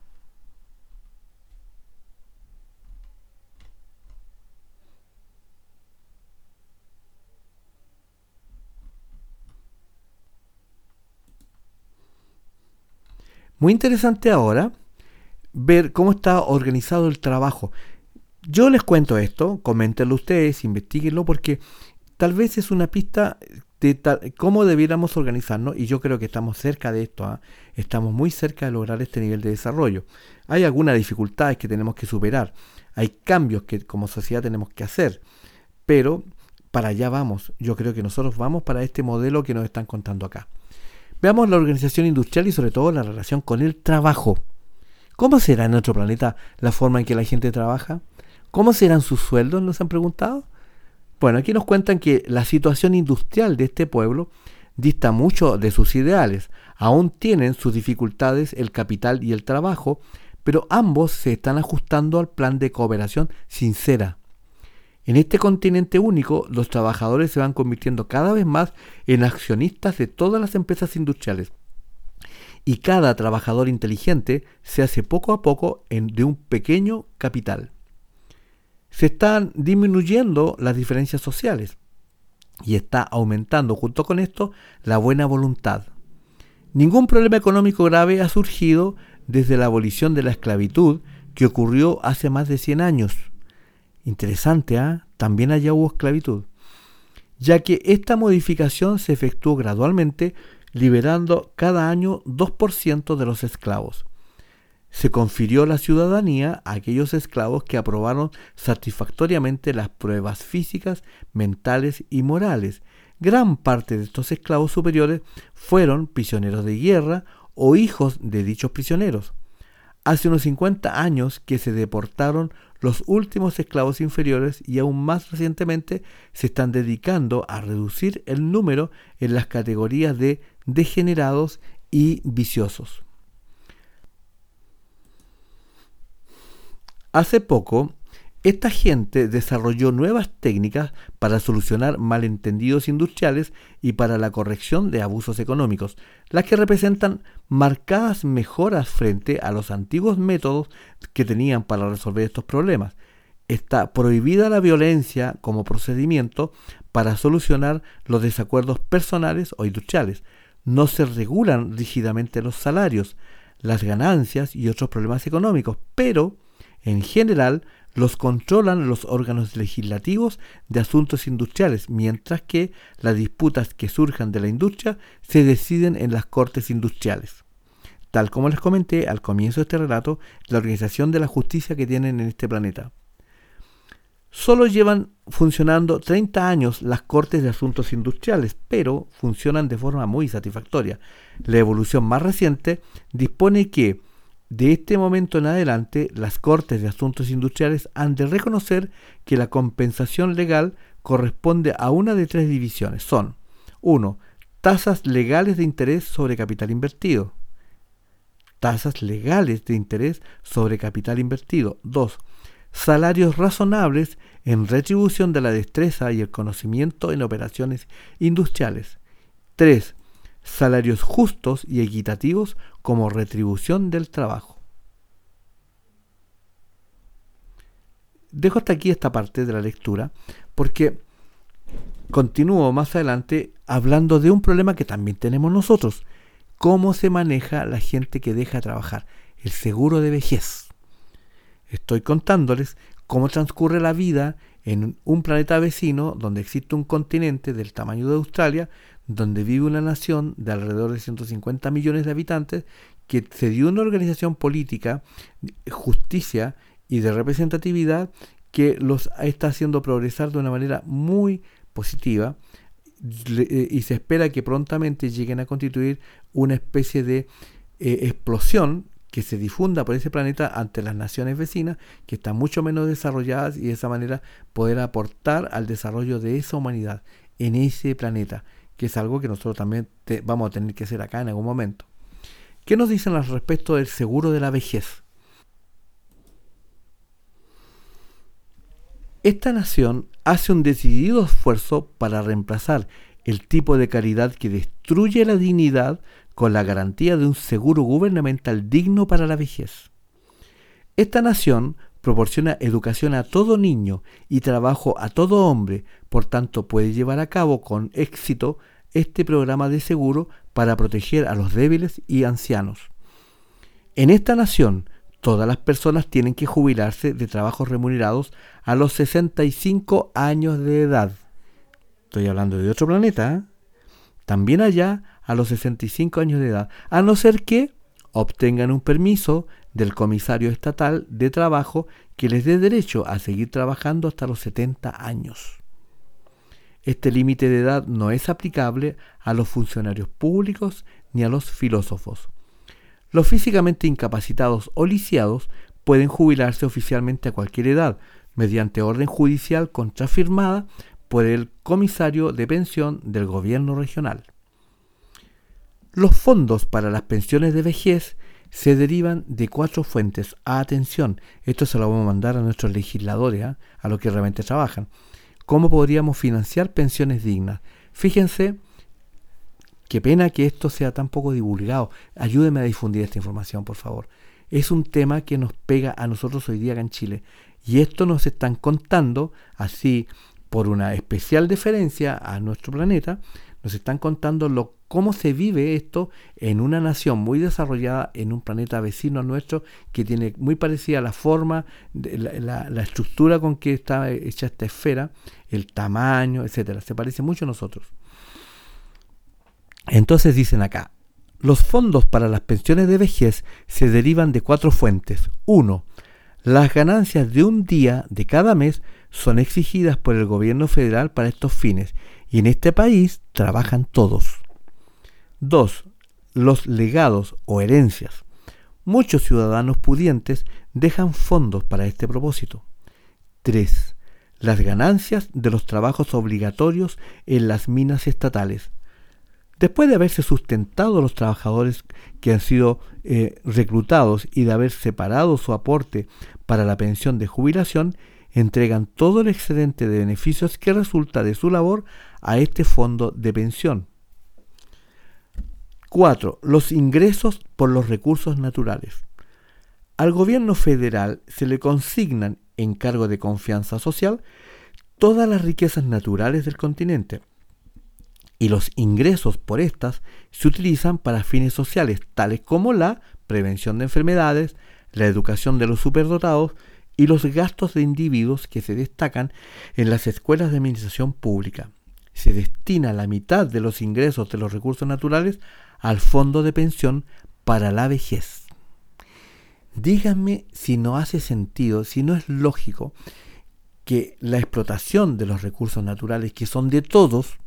Muy interesante ahora ver cómo está organizado el trabajo. Yo les cuento esto, coméntenlo ustedes, investiguenlo, porque tal vez es una pista de cómo debiéramos organizarnos, y yo creo que estamos cerca de esto, ¿eh? Estamos muy cerca de lograr este nivel de desarrollo. Hay algunas dificultades que tenemos que superar, hay cambios que como sociedad tenemos que hacer, pero para allá vamos. Yo creo que nosotros vamos para este modelo que nos están contando acá. Veamos la organización industrial y sobre todo la relación con el trabajo. ¿Cómo será en nuestro planeta la forma en que la gente trabaja? ¿Cómo serán sus sueldos? ¿Nos han preguntado? Bueno, aquí nos cuentan que la situación industrial de este pueblo dista mucho de sus ideales. Aún tienen sus dificultades el capital y el trabajo, pero ambos se están ajustando al plan de cooperación sincera. En este continente único, los trabajadores se van convirtiendo cada vez más en accionistas de todas las empresas industriales. Y cada trabajador inteligente se hace poco a poco de un pequeño capital. Se están disminuyendo las diferencias sociales y está aumentando junto con esto la buena voluntad. Ningún problema económico grave ha surgido desde la abolición de la esclavitud que ocurrió hace más de 100 años. Interesante, también allá hubo esclavitud, ya que esta modificación se efectuó gradualmente, liberando cada año 2% de los esclavos. Se confirió la ciudadanía a aquellos esclavos que aprobaron satisfactoriamente las pruebas físicas, mentales y morales. Gran parte de estos esclavos superiores fueron prisioneros de guerra o hijos de dichos prisioneros. Hace unos 50 años que se deportaron los últimos esclavos inferiores y aún más recientemente se están dedicando a reducir el número en las categorías de degenerados y viciosos. Hace poco, esta gente desarrolló nuevas técnicas para solucionar malentendidos industriales y para la corrección de abusos económicos, las que representan marcadas mejoras frente a los antiguos métodos que tenían para resolver estos problemas. Está prohibida la violencia como procedimiento para solucionar los desacuerdos personales o industriales. No se regulan rígidamente los salarios, las ganancias y otros problemas económicos, pero en general los controlan los órganos legislativos de asuntos industriales, mientras que las disputas que surjan de la industria se deciden en las cortes industriales. Tal como les comenté al comienzo de este relato, la organización de la justicia que tienen en este planeta. Solo llevan funcionando 30 años las cortes de asuntos industriales, pero funcionan de forma muy satisfactoria. La evolución más reciente dispone que de este momento en adelante, las Cortes de Asuntos Industriales han de reconocer que la compensación legal corresponde a una de tres divisiones. Son 1. Tasas legales de interés sobre capital invertido. Tasas legales de interés sobre capital invertido. 2. Salarios razonables en retribución de la destreza y el conocimiento en operaciones industriales. 3. Salarios justos y equitativos como retribución del trabajo. Dejo hasta aquí esta parte de la lectura porque continúo más adelante hablando de un problema que también tenemos nosotros. ¿Cómo se maneja la gente que deja de trabajar? El seguro de vejez. Estoy contándoles cómo transcurre la vida en un planeta vecino donde existe un continente del tamaño de Australia, donde vive una nación de alrededor de 150 millones de habitantes que se dio una organización política, justicia y de representatividad que los está haciendo progresar de una manera muy positiva y se espera que prontamente lleguen a constituir una especie de explosión que se difunda por ese planeta ante las naciones vecinas que están mucho menos desarrolladas y de esa manera poder aportar al desarrollo de esa humanidad en ese planeta, que es algo que nosotros también vamos a tener que hacer acá en algún momento. ¿Qué nos dicen al respecto del seguro de la vejez? Esta nación hace un decidido esfuerzo para reemplazar el tipo de caridad que destruye la dignidad con la garantía de un seguro gubernamental digno para la vejez. Esta nación proporciona educación a todo niño y trabajo a todo hombre, por tanto puede llevar a cabo con éxito este programa de seguro para proteger a los débiles y ancianos. En esta nación, todas las personas tienen que jubilarse de trabajos remunerados a los 65 años de edad. Estoy hablando de otro planeta, ¿eh? También allá a los 65 años de edad, a no ser que obtengan un permiso del comisario estatal de trabajo que les dé derecho a seguir trabajando hasta los 70 años. Este límite de edad no es aplicable a los funcionarios públicos ni a los filósofos. Los físicamente incapacitados o lisiados pueden jubilarse oficialmente a cualquier edad, mediante orden judicial contrafirmada por el comisario de pensión del gobierno regional. Los fondos para las pensiones de vejez se derivan de 4 fuentes. Atención, esto se lo vamos a mandar a nuestros legisladores, a los que realmente trabajan. ¿Cómo podríamos financiar pensiones dignas? Fíjense, qué pena que esto sea tan poco divulgado. Ayúdenme a difundir esta información, por favor. Es un tema que nos pega a nosotros hoy día acá en Chile. Y esto nos están contando, así por una especial deferencia a nuestro planeta, nos están contando cómo se vive esto en una nación muy desarrollada, en un planeta vecino a nuestro, que tiene muy parecida la forma, la estructura con que está hecha esta esfera, el tamaño, etcétera. Se parece mucho a nosotros. Entonces dicen acá, los fondos para las pensiones de vejez se derivan de 4 fuentes. 1. Las ganancias de un día de cada mes son exigidas por el gobierno federal para estos fines, y en este país trabajan todos. 2. Los legados o herencias. Muchos ciudadanos pudientes dejan fondos para este propósito. 3. Las ganancias de los trabajos obligatorios en las minas estatales. Después de haberse sustentado los trabajadores que han sido reclutados y de haber separado su aporte para la pensión de jubilación, entregan todo el excedente de beneficios que resulta de su labor a este fondo de pensión. 4. Los ingresos por los recursos naturales. Al gobierno federal se le consignan en cargo de confianza social todas las riquezas naturales del continente, y los ingresos por estas se utilizan para fines sociales tales como la prevención de enfermedades, la educación de los superdotados y los gastos de individuos que se destacan en las escuelas de administración pública. Se destina la mitad de los ingresos de los recursos naturales al fondo de pensión para la vejez. Díganme si no hace sentido, si no es lógico que la explotación de los recursos naturales, que son de todos,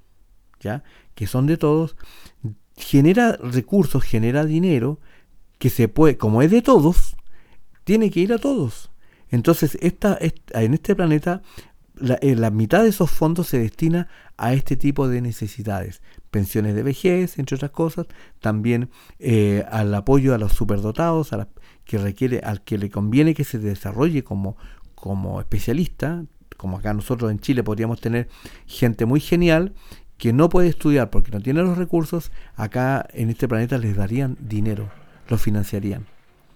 genera recursos, genera dinero, que se puede, como es de todos, tiene que ir a todos. Entonces, en este planeta, la mitad de esos fondos se destina a este tipo de necesidades, pensiones de vejez, entre otras cosas, también al apoyo a los superdotados, al que le conviene que se desarrolle como especialista, como acá nosotros en Chile podríamos tener gente muy genial que no puede estudiar porque no tiene los recursos. Acá en este planeta les darían dinero, los financiarían.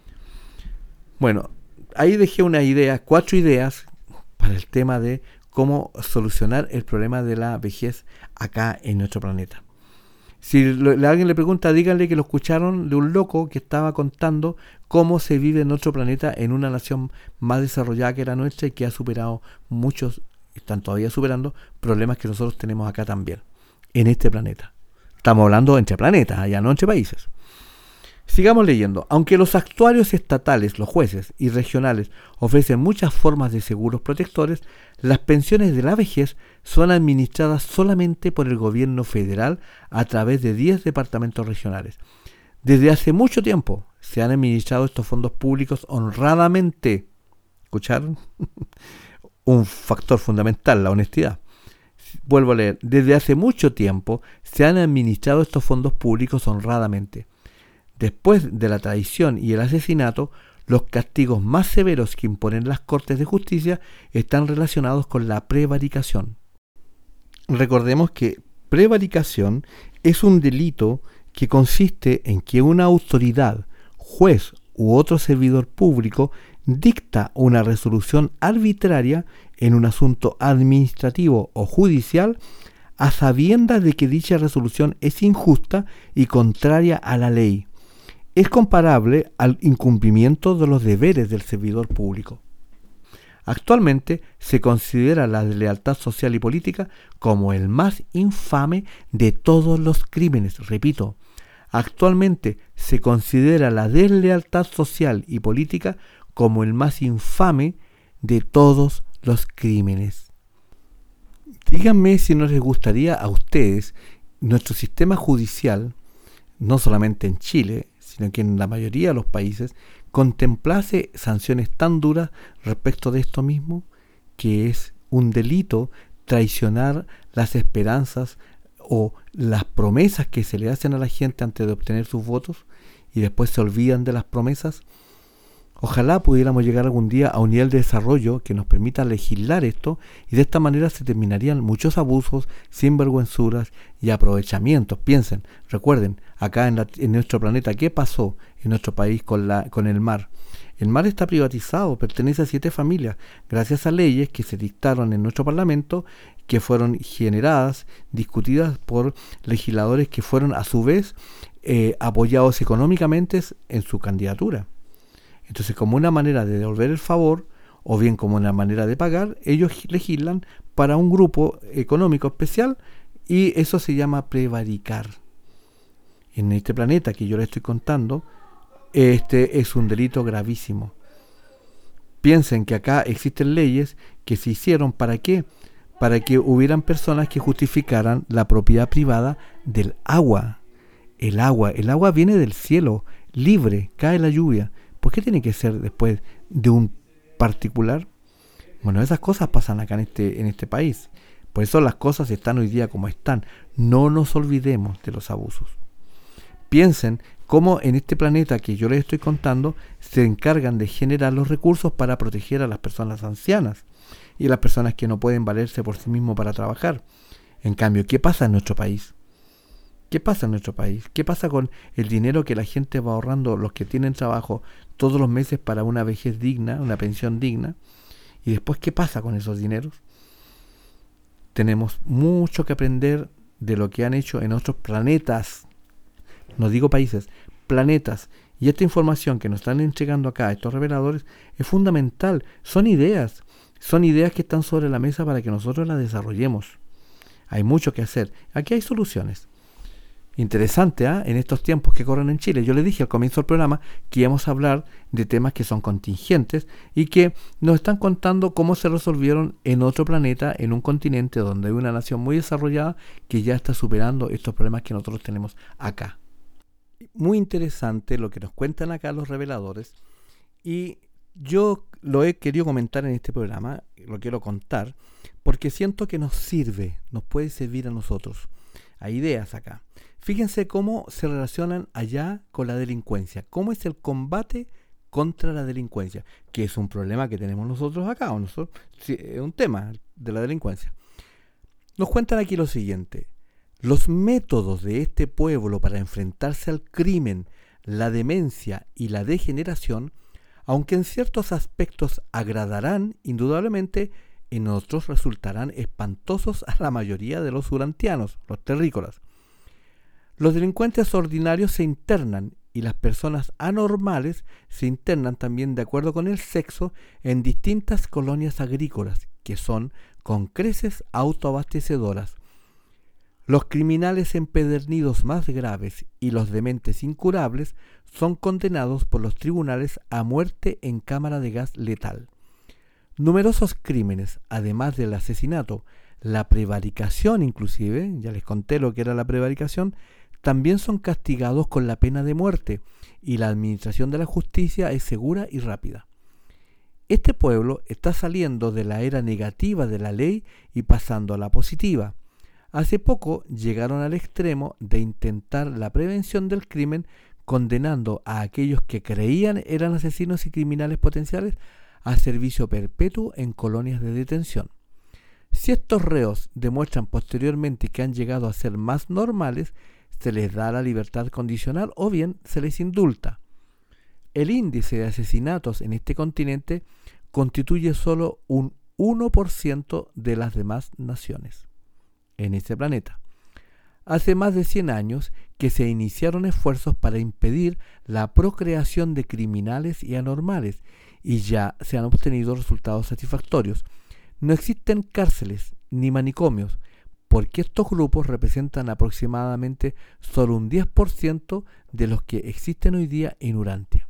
Bueno, ahí dejé 4 ideas para el tema de cómo solucionar el problema de la vejez acá en nuestro planeta. Si alguien le pregunta, díganle que lo escucharon de un loco que estaba contando cómo se vive en otro planeta, en una nación más desarrollada que la nuestra y que ha superado muchos, están todavía superando, problemas que nosotros tenemos acá también, en este planeta. Estamos hablando entre planetas, ya no entre países. Sigamos leyendo. Aunque los actuarios estatales, los jueces y regionales ofrecen muchas formas de seguros protectores, las pensiones de la vejez son administradas solamente por el gobierno federal a través de 10 departamentos regionales. Desde hace mucho tiempo se han administrado estos fondos públicos honradamente. ¿Escucharon? Un factor fundamental, la honestidad. Vuelvo a leer. Desde hace mucho tiempo se han administrado estos fondos públicos honradamente. Después de la traición y el asesinato, los castigos más severos que imponen las Cortes de Justicia están relacionados con la prevaricación. Recordemos que prevaricación es un delito que consiste en que una autoridad, juez u otro servidor público dicta una resolución arbitraria en un asunto administrativo o judicial a sabiendas de que dicha resolución es injusta y contraria a la ley. Es comparable al incumplimiento de los deberes del servidor público. Actualmente se considera la deslealtad social y política como el más infame de todos los crímenes. Repito, actualmente se considera la deslealtad social y política como el más infame de todos los crímenes. Díganme si no les gustaría a ustedes nuestro sistema judicial, no solamente en Chile, sino que en la mayoría de los países, contemplase sanciones tan duras respecto de esto mismo, que es un delito traicionar las esperanzas o las promesas que se le hacen a la gente antes de obtener sus votos y después se olvidan de las promesas. Ojalá pudiéramos llegar algún día a un nivel de desarrollo que nos permita legislar esto y de esta manera se terminarían muchos abusos, sinvergüenzuras y aprovechamientos. Piensen, recuerden, acá en nuestro planeta, ¿qué pasó en nuestro país con el mar? El mar está privatizado, pertenece a 7 familias, gracias a leyes que se dictaron en nuestro Parlamento, que fueron generadas, discutidas por legisladores que fueron a su vez apoyados económicamente en su candidatura. Entonces, como una manera de devolver el favor, o bien como una manera de pagar, ellos legislan para un grupo económico especial y eso se llama prevaricar. En este planeta que yo les estoy contando, este es un delito gravísimo. Piensen que acá existen leyes que se hicieron ¿para qué? Para que hubieran personas que justificaran la propiedad privada del agua. El agua viene del cielo, libre, cae la lluvia. ¿Por qué tiene que ser después de un particular? Bueno, esas cosas pasan acá en este país. Por eso las cosas están hoy día como están. No nos olvidemos de los abusos. Piensen cómo en este planeta que yo les estoy contando se encargan de generar los recursos para proteger a las personas ancianas y a las personas que no pueden valerse por sí mismos para trabajar. En cambio, ¿qué pasa en nuestro país? ¿Qué pasa en nuestro país? ¿Qué pasa con el dinero que la gente va ahorrando, los que tienen trabajo, todos los meses para una vejez digna, una pensión digna? Y después, ¿qué pasa con esos dineros? Tenemos mucho que aprender de lo que han hecho en otros planetas. No digo países, planetas. Y esta información que nos están entregando acá, estos reveladores, es fundamental. Son ideas que están sobre la mesa para que nosotros las desarrollemos. Hay mucho que hacer. Aquí hay soluciones. Interesante, en estos tiempos que corren en Chile. Yo les dije al comienzo del programa que íbamos a hablar de temas que son contingentes y que nos están contando cómo se resolvieron en otro planeta, en un continente donde hay una nación muy desarrollada que ya está superando estos problemas que nosotros tenemos acá. Muy interesante lo que nos cuentan acá los reveladores, y yo lo he querido comentar en este programa, lo quiero contar, porque siento que nos sirve, nos puede servir a nosotros. Hay ideas acá. Fíjense cómo se relacionan allá con la delincuencia, cómo es el combate contra la delincuencia, que es un problema que tenemos nosotros acá, o nosotros, sí, es un tema de la delincuencia. Nos cuentan aquí lo siguiente: los métodos de este pueblo para enfrentarse al crimen, la demencia y la degeneración, aunque en ciertos aspectos agradarán, indudablemente, en otros resultarán espantosos a la mayoría de los urantianos, los terrícolas. Los delincuentes ordinarios se internan y las personas anormales se internan también de acuerdo con el sexo en distintas colonias agrícolas, que son con creces autoabastecedoras. Los criminales empedernidos más graves y los dementes incurables son condenados por los tribunales a muerte en cámara de gas letal. Numerosos crímenes, además del asesinato, la prevaricación inclusive, ya les conté lo que era la prevaricación, también son castigados con la pena de muerte, y la administración de la justicia es segura y rápida. Este pueblo está saliendo de la era negativa de la ley y pasando a la positiva. Hace poco llegaron al extremo de intentar la prevención del crimen, condenando a aquellos que creían eran asesinos y criminales potenciales a servicio perpetuo en colonias de detención. Si estos reos demuestran posteriormente que han llegado a ser más normales, se les da la libertad condicional o bien se les indulta. El índice de asesinatos en este continente constituye solo un 1% de las demás naciones en este planeta. Hace más de 100 años que se iniciaron esfuerzos para impedir la procreación de criminales y anormales, y ya se han obtenido resultados satisfactorios. No existen cárceles ni manicomios, porque estos grupos representan aproximadamente solo un 10% de los que existen hoy día en Urantia.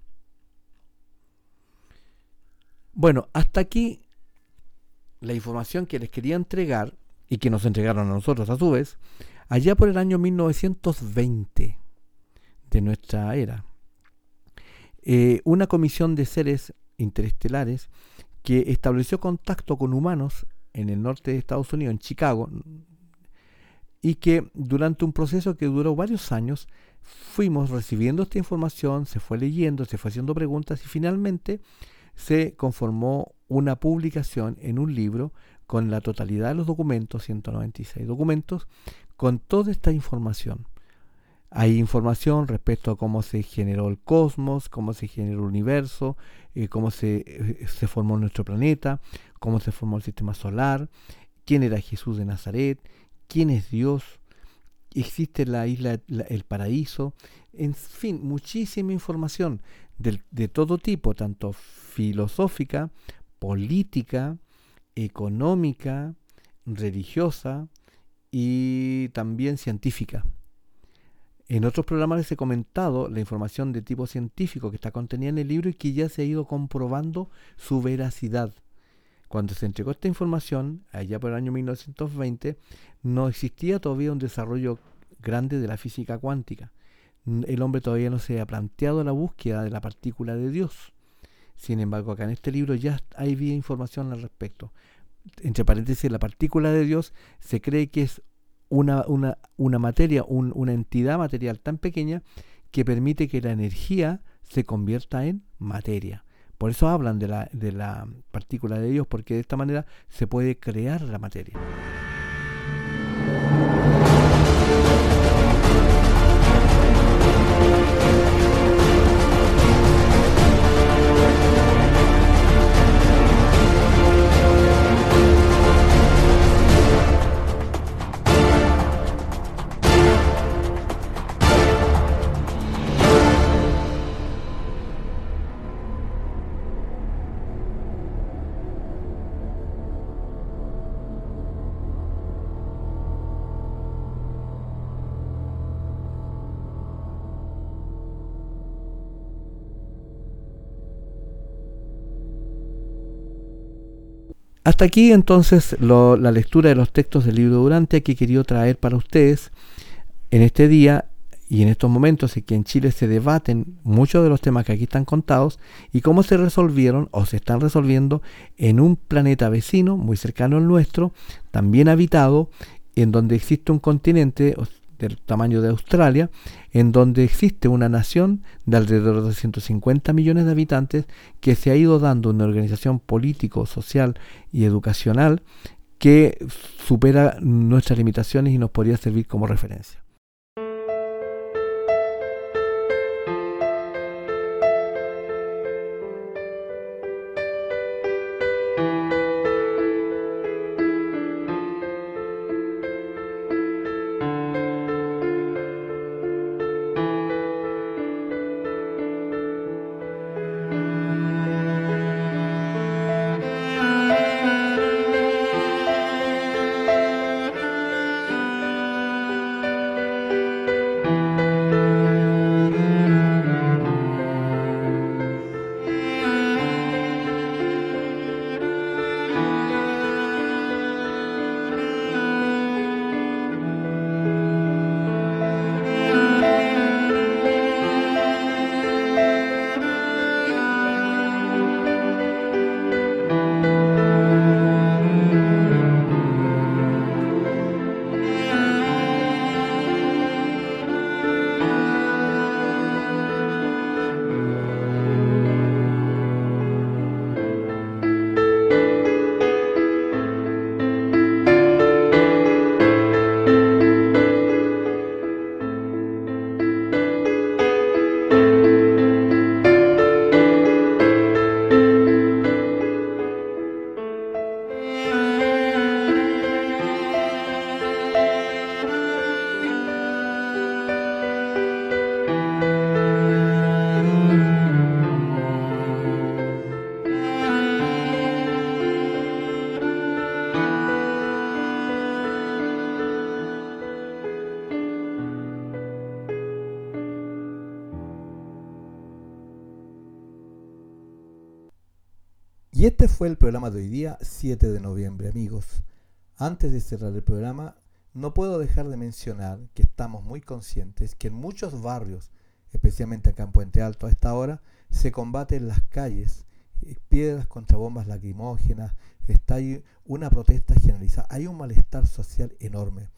Bueno, hasta aquí la información que les quería entregar y que nos entregaron a nosotros a su vez, allá por el año 1920 de nuestra era. Una comisión de seres interestelares que estableció contacto con humanos en el norte de Estados Unidos, en Chicago, y que durante un proceso que duró varios años fuimos recibiendo esta información, se fue leyendo, se fue haciendo preguntas y finalmente se conformó una publicación en un libro con la totalidad de los documentos, 196 documentos, con toda esta información. Hay información respecto a cómo se generó el cosmos, cómo se generó el universo, cómo se formó nuestro planeta, cómo se formó el sistema solar, quién era Jesús de Nazaret, quién es Dios, existe la isla, el paraíso, en fin, muchísima información de todo tipo, tanto filosófica, política, económica, religiosa y también científica. En otros programas les he comentado la información de tipo científico que está contenida en el libro y que ya se ha ido comprobando su veracidad. Cuando se entregó esta información, allá por el año 1920, no existía todavía un desarrollo grande de la física cuántica. El hombre todavía no se ha planteado la búsqueda de la partícula de Dios. Sin embargo, acá en este libro ya hay información al respecto. Entre paréntesis, la partícula de Dios se cree que es una materia, una entidad material tan pequeña que permite que la energía se convierta en materia. Por eso hablan de la partícula de Dios, porque de esta manera se puede crear la materia. Hasta aquí entonces la lectura de los textos del libro Durante que he querido traer para ustedes en este día y en estos momentos en que en Chile se debaten muchos de los temas que aquí están contados y cómo se resolvieron o se están resolviendo en un planeta vecino muy cercano al nuestro, también habitado, en donde existe un continente del tamaño de Australia, en donde existe una nación de alrededor de 250 millones de habitantes que se ha ido dando una organización político, social y educacional que supera nuestras limitaciones y nos podría servir como referencia. Y este fue el programa de hoy día, 7 de noviembre, amigos. Antes de cerrar el programa, no puedo dejar de mencionar que estamos muy conscientes que en muchos barrios, especialmente acá en Puente Alto a esta hora, se combate en las calles, piedras contra bombas lacrimógenas, está ahí una protesta generalizada, hay un malestar social enorme.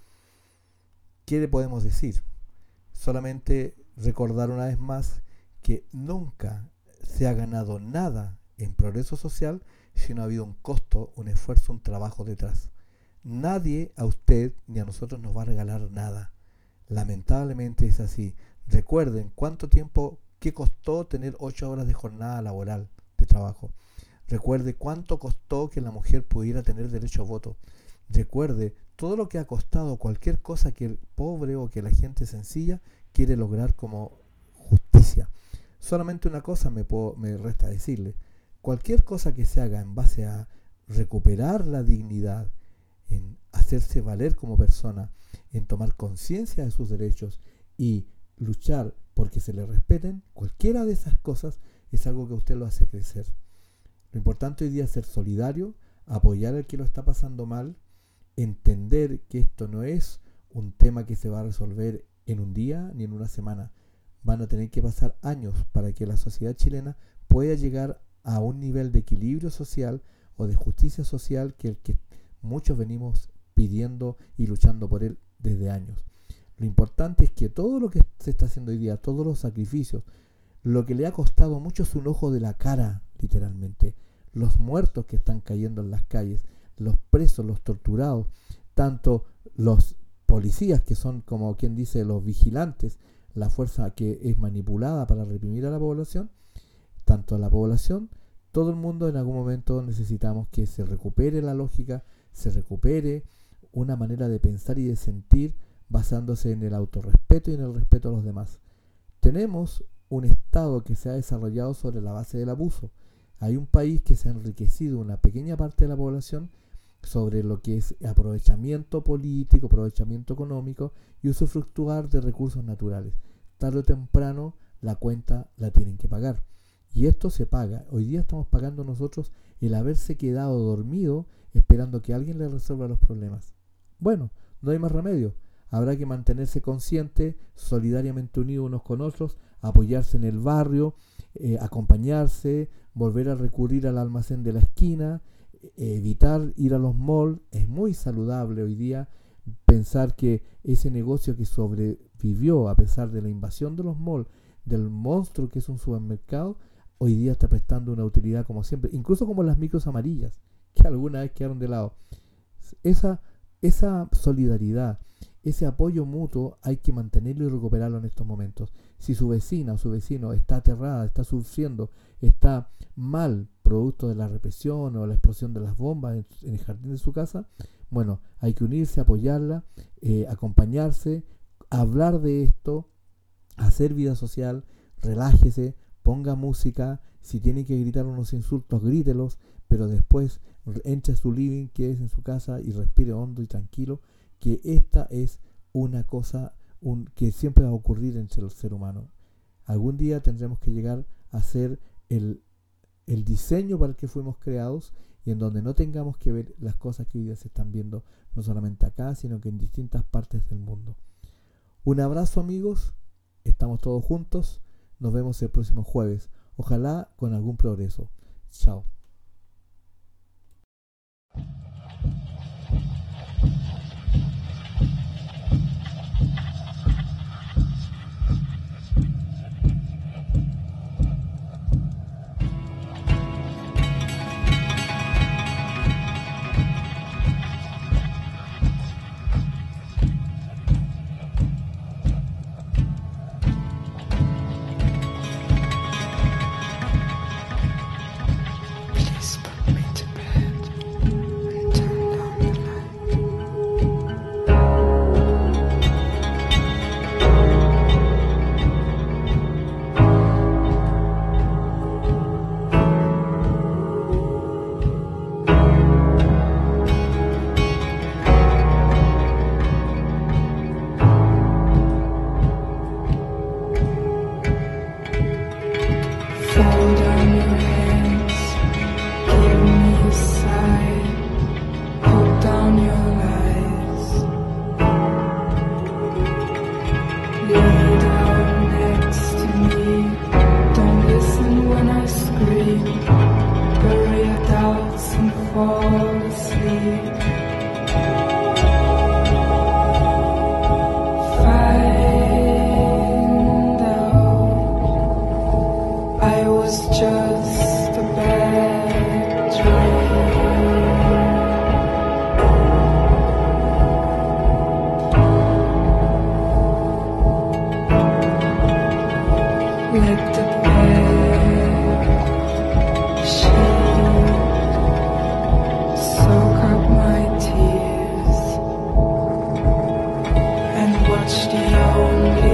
¿Qué le podemos decir? Solamente recordar una vez más que nunca se ha ganado nada en progreso social si no ha habido un costo, un esfuerzo, un trabajo detrás. Nadie a usted ni a nosotros nos va a regalar nada. Lamentablemente es así. Recuerden cuánto tiempo, qué costó tener 8 horas de jornada laboral de trabajo. Recuerde cuánto costó que la mujer pudiera tener derecho a voto. Recuerde todo lo que ha costado cualquier cosa que el pobre o que la gente sencilla quiere lograr como justicia. Solamente una cosa me resta decirle. Cualquier cosa que se haga en base a recuperar la dignidad, en hacerse valer como persona, en tomar conciencia de sus derechos y luchar porque se le respeten, cualquiera de esas cosas es algo que a usted lo hace crecer. Lo importante hoy día es ser solidario, apoyar al que lo está pasando mal, entender que esto no es un tema que se va a resolver en un día ni en una semana. Van a tener que pasar años para que la sociedad chilena pueda llegar a un nivel de equilibrio social o de justicia social que el que muchos venimos pidiendo y luchando por él desde años. Lo importante es que todo lo que se está haciendo hoy día, todos los sacrificios, lo que le ha costado mucho es un ojo de la cara, literalmente. Los muertos que están cayendo en las calles, los presos, los torturados, tanto los policías que son, como quien dice, los vigilantes, la fuerza que es manipulada para reprimir a la población, tanto a la población, todo el mundo en algún momento necesitamos que se recupere la lógica, se recupere una manera de pensar y de sentir basándose en el autorrespeto y en el respeto a los demás. Tenemos un Estado que se ha desarrollado sobre la base del abuso. Hay un país que se ha enriquecido, una pequeña parte de la población, sobre lo que es aprovechamiento político, aprovechamiento económico y usufructuar de recursos naturales. Tarde o temprano la cuenta la tienen que pagar. Y esto se paga. Hoy día estamos pagando nosotros el haberse quedado dormido esperando que alguien le resuelva los problemas. Bueno, no hay más remedio. Habrá que mantenerse consciente, solidariamente unidos unos con otros, apoyarse en el barrio, acompañarse, volver a recurrir al almacén de la esquina, evitar ir a los malls. Es muy saludable hoy día pensar que ese negocio que sobrevivió a pesar de la invasión de los malls, del monstruo que es un supermercado, hoy día está prestando una utilidad como siempre, incluso como las micros amarillas, que alguna vez quedaron de lado. Esa solidaridad, ese apoyo mutuo hay que mantenerlo y recuperarlo en estos momentos. Si su vecina o su vecino está aterrada, está sufriendo, está mal, producto de la represión o la explosión de las bombas en el jardín de su casa, bueno, hay que unirse, apoyarla, acompañarse, hablar de esto, hacer vida social, relájese, ponga música, si tiene que gritar unos insultos, grítelos, pero después entre a su living, quédese en su casa y respire hondo y tranquilo, que esta es una cosa que siempre va a ocurrir entre el ser humano. Algún día tendremos que llegar a ser el diseño para el que fuimos creados y en donde no tengamos que ver las cosas que hoy día se están viendo, no solamente acá, sino que en distintas partes del mundo. Un abrazo, amigos, estamos todos juntos, nos vemos el próximo jueves, ojalá con algún progreso. Chao. Watch the only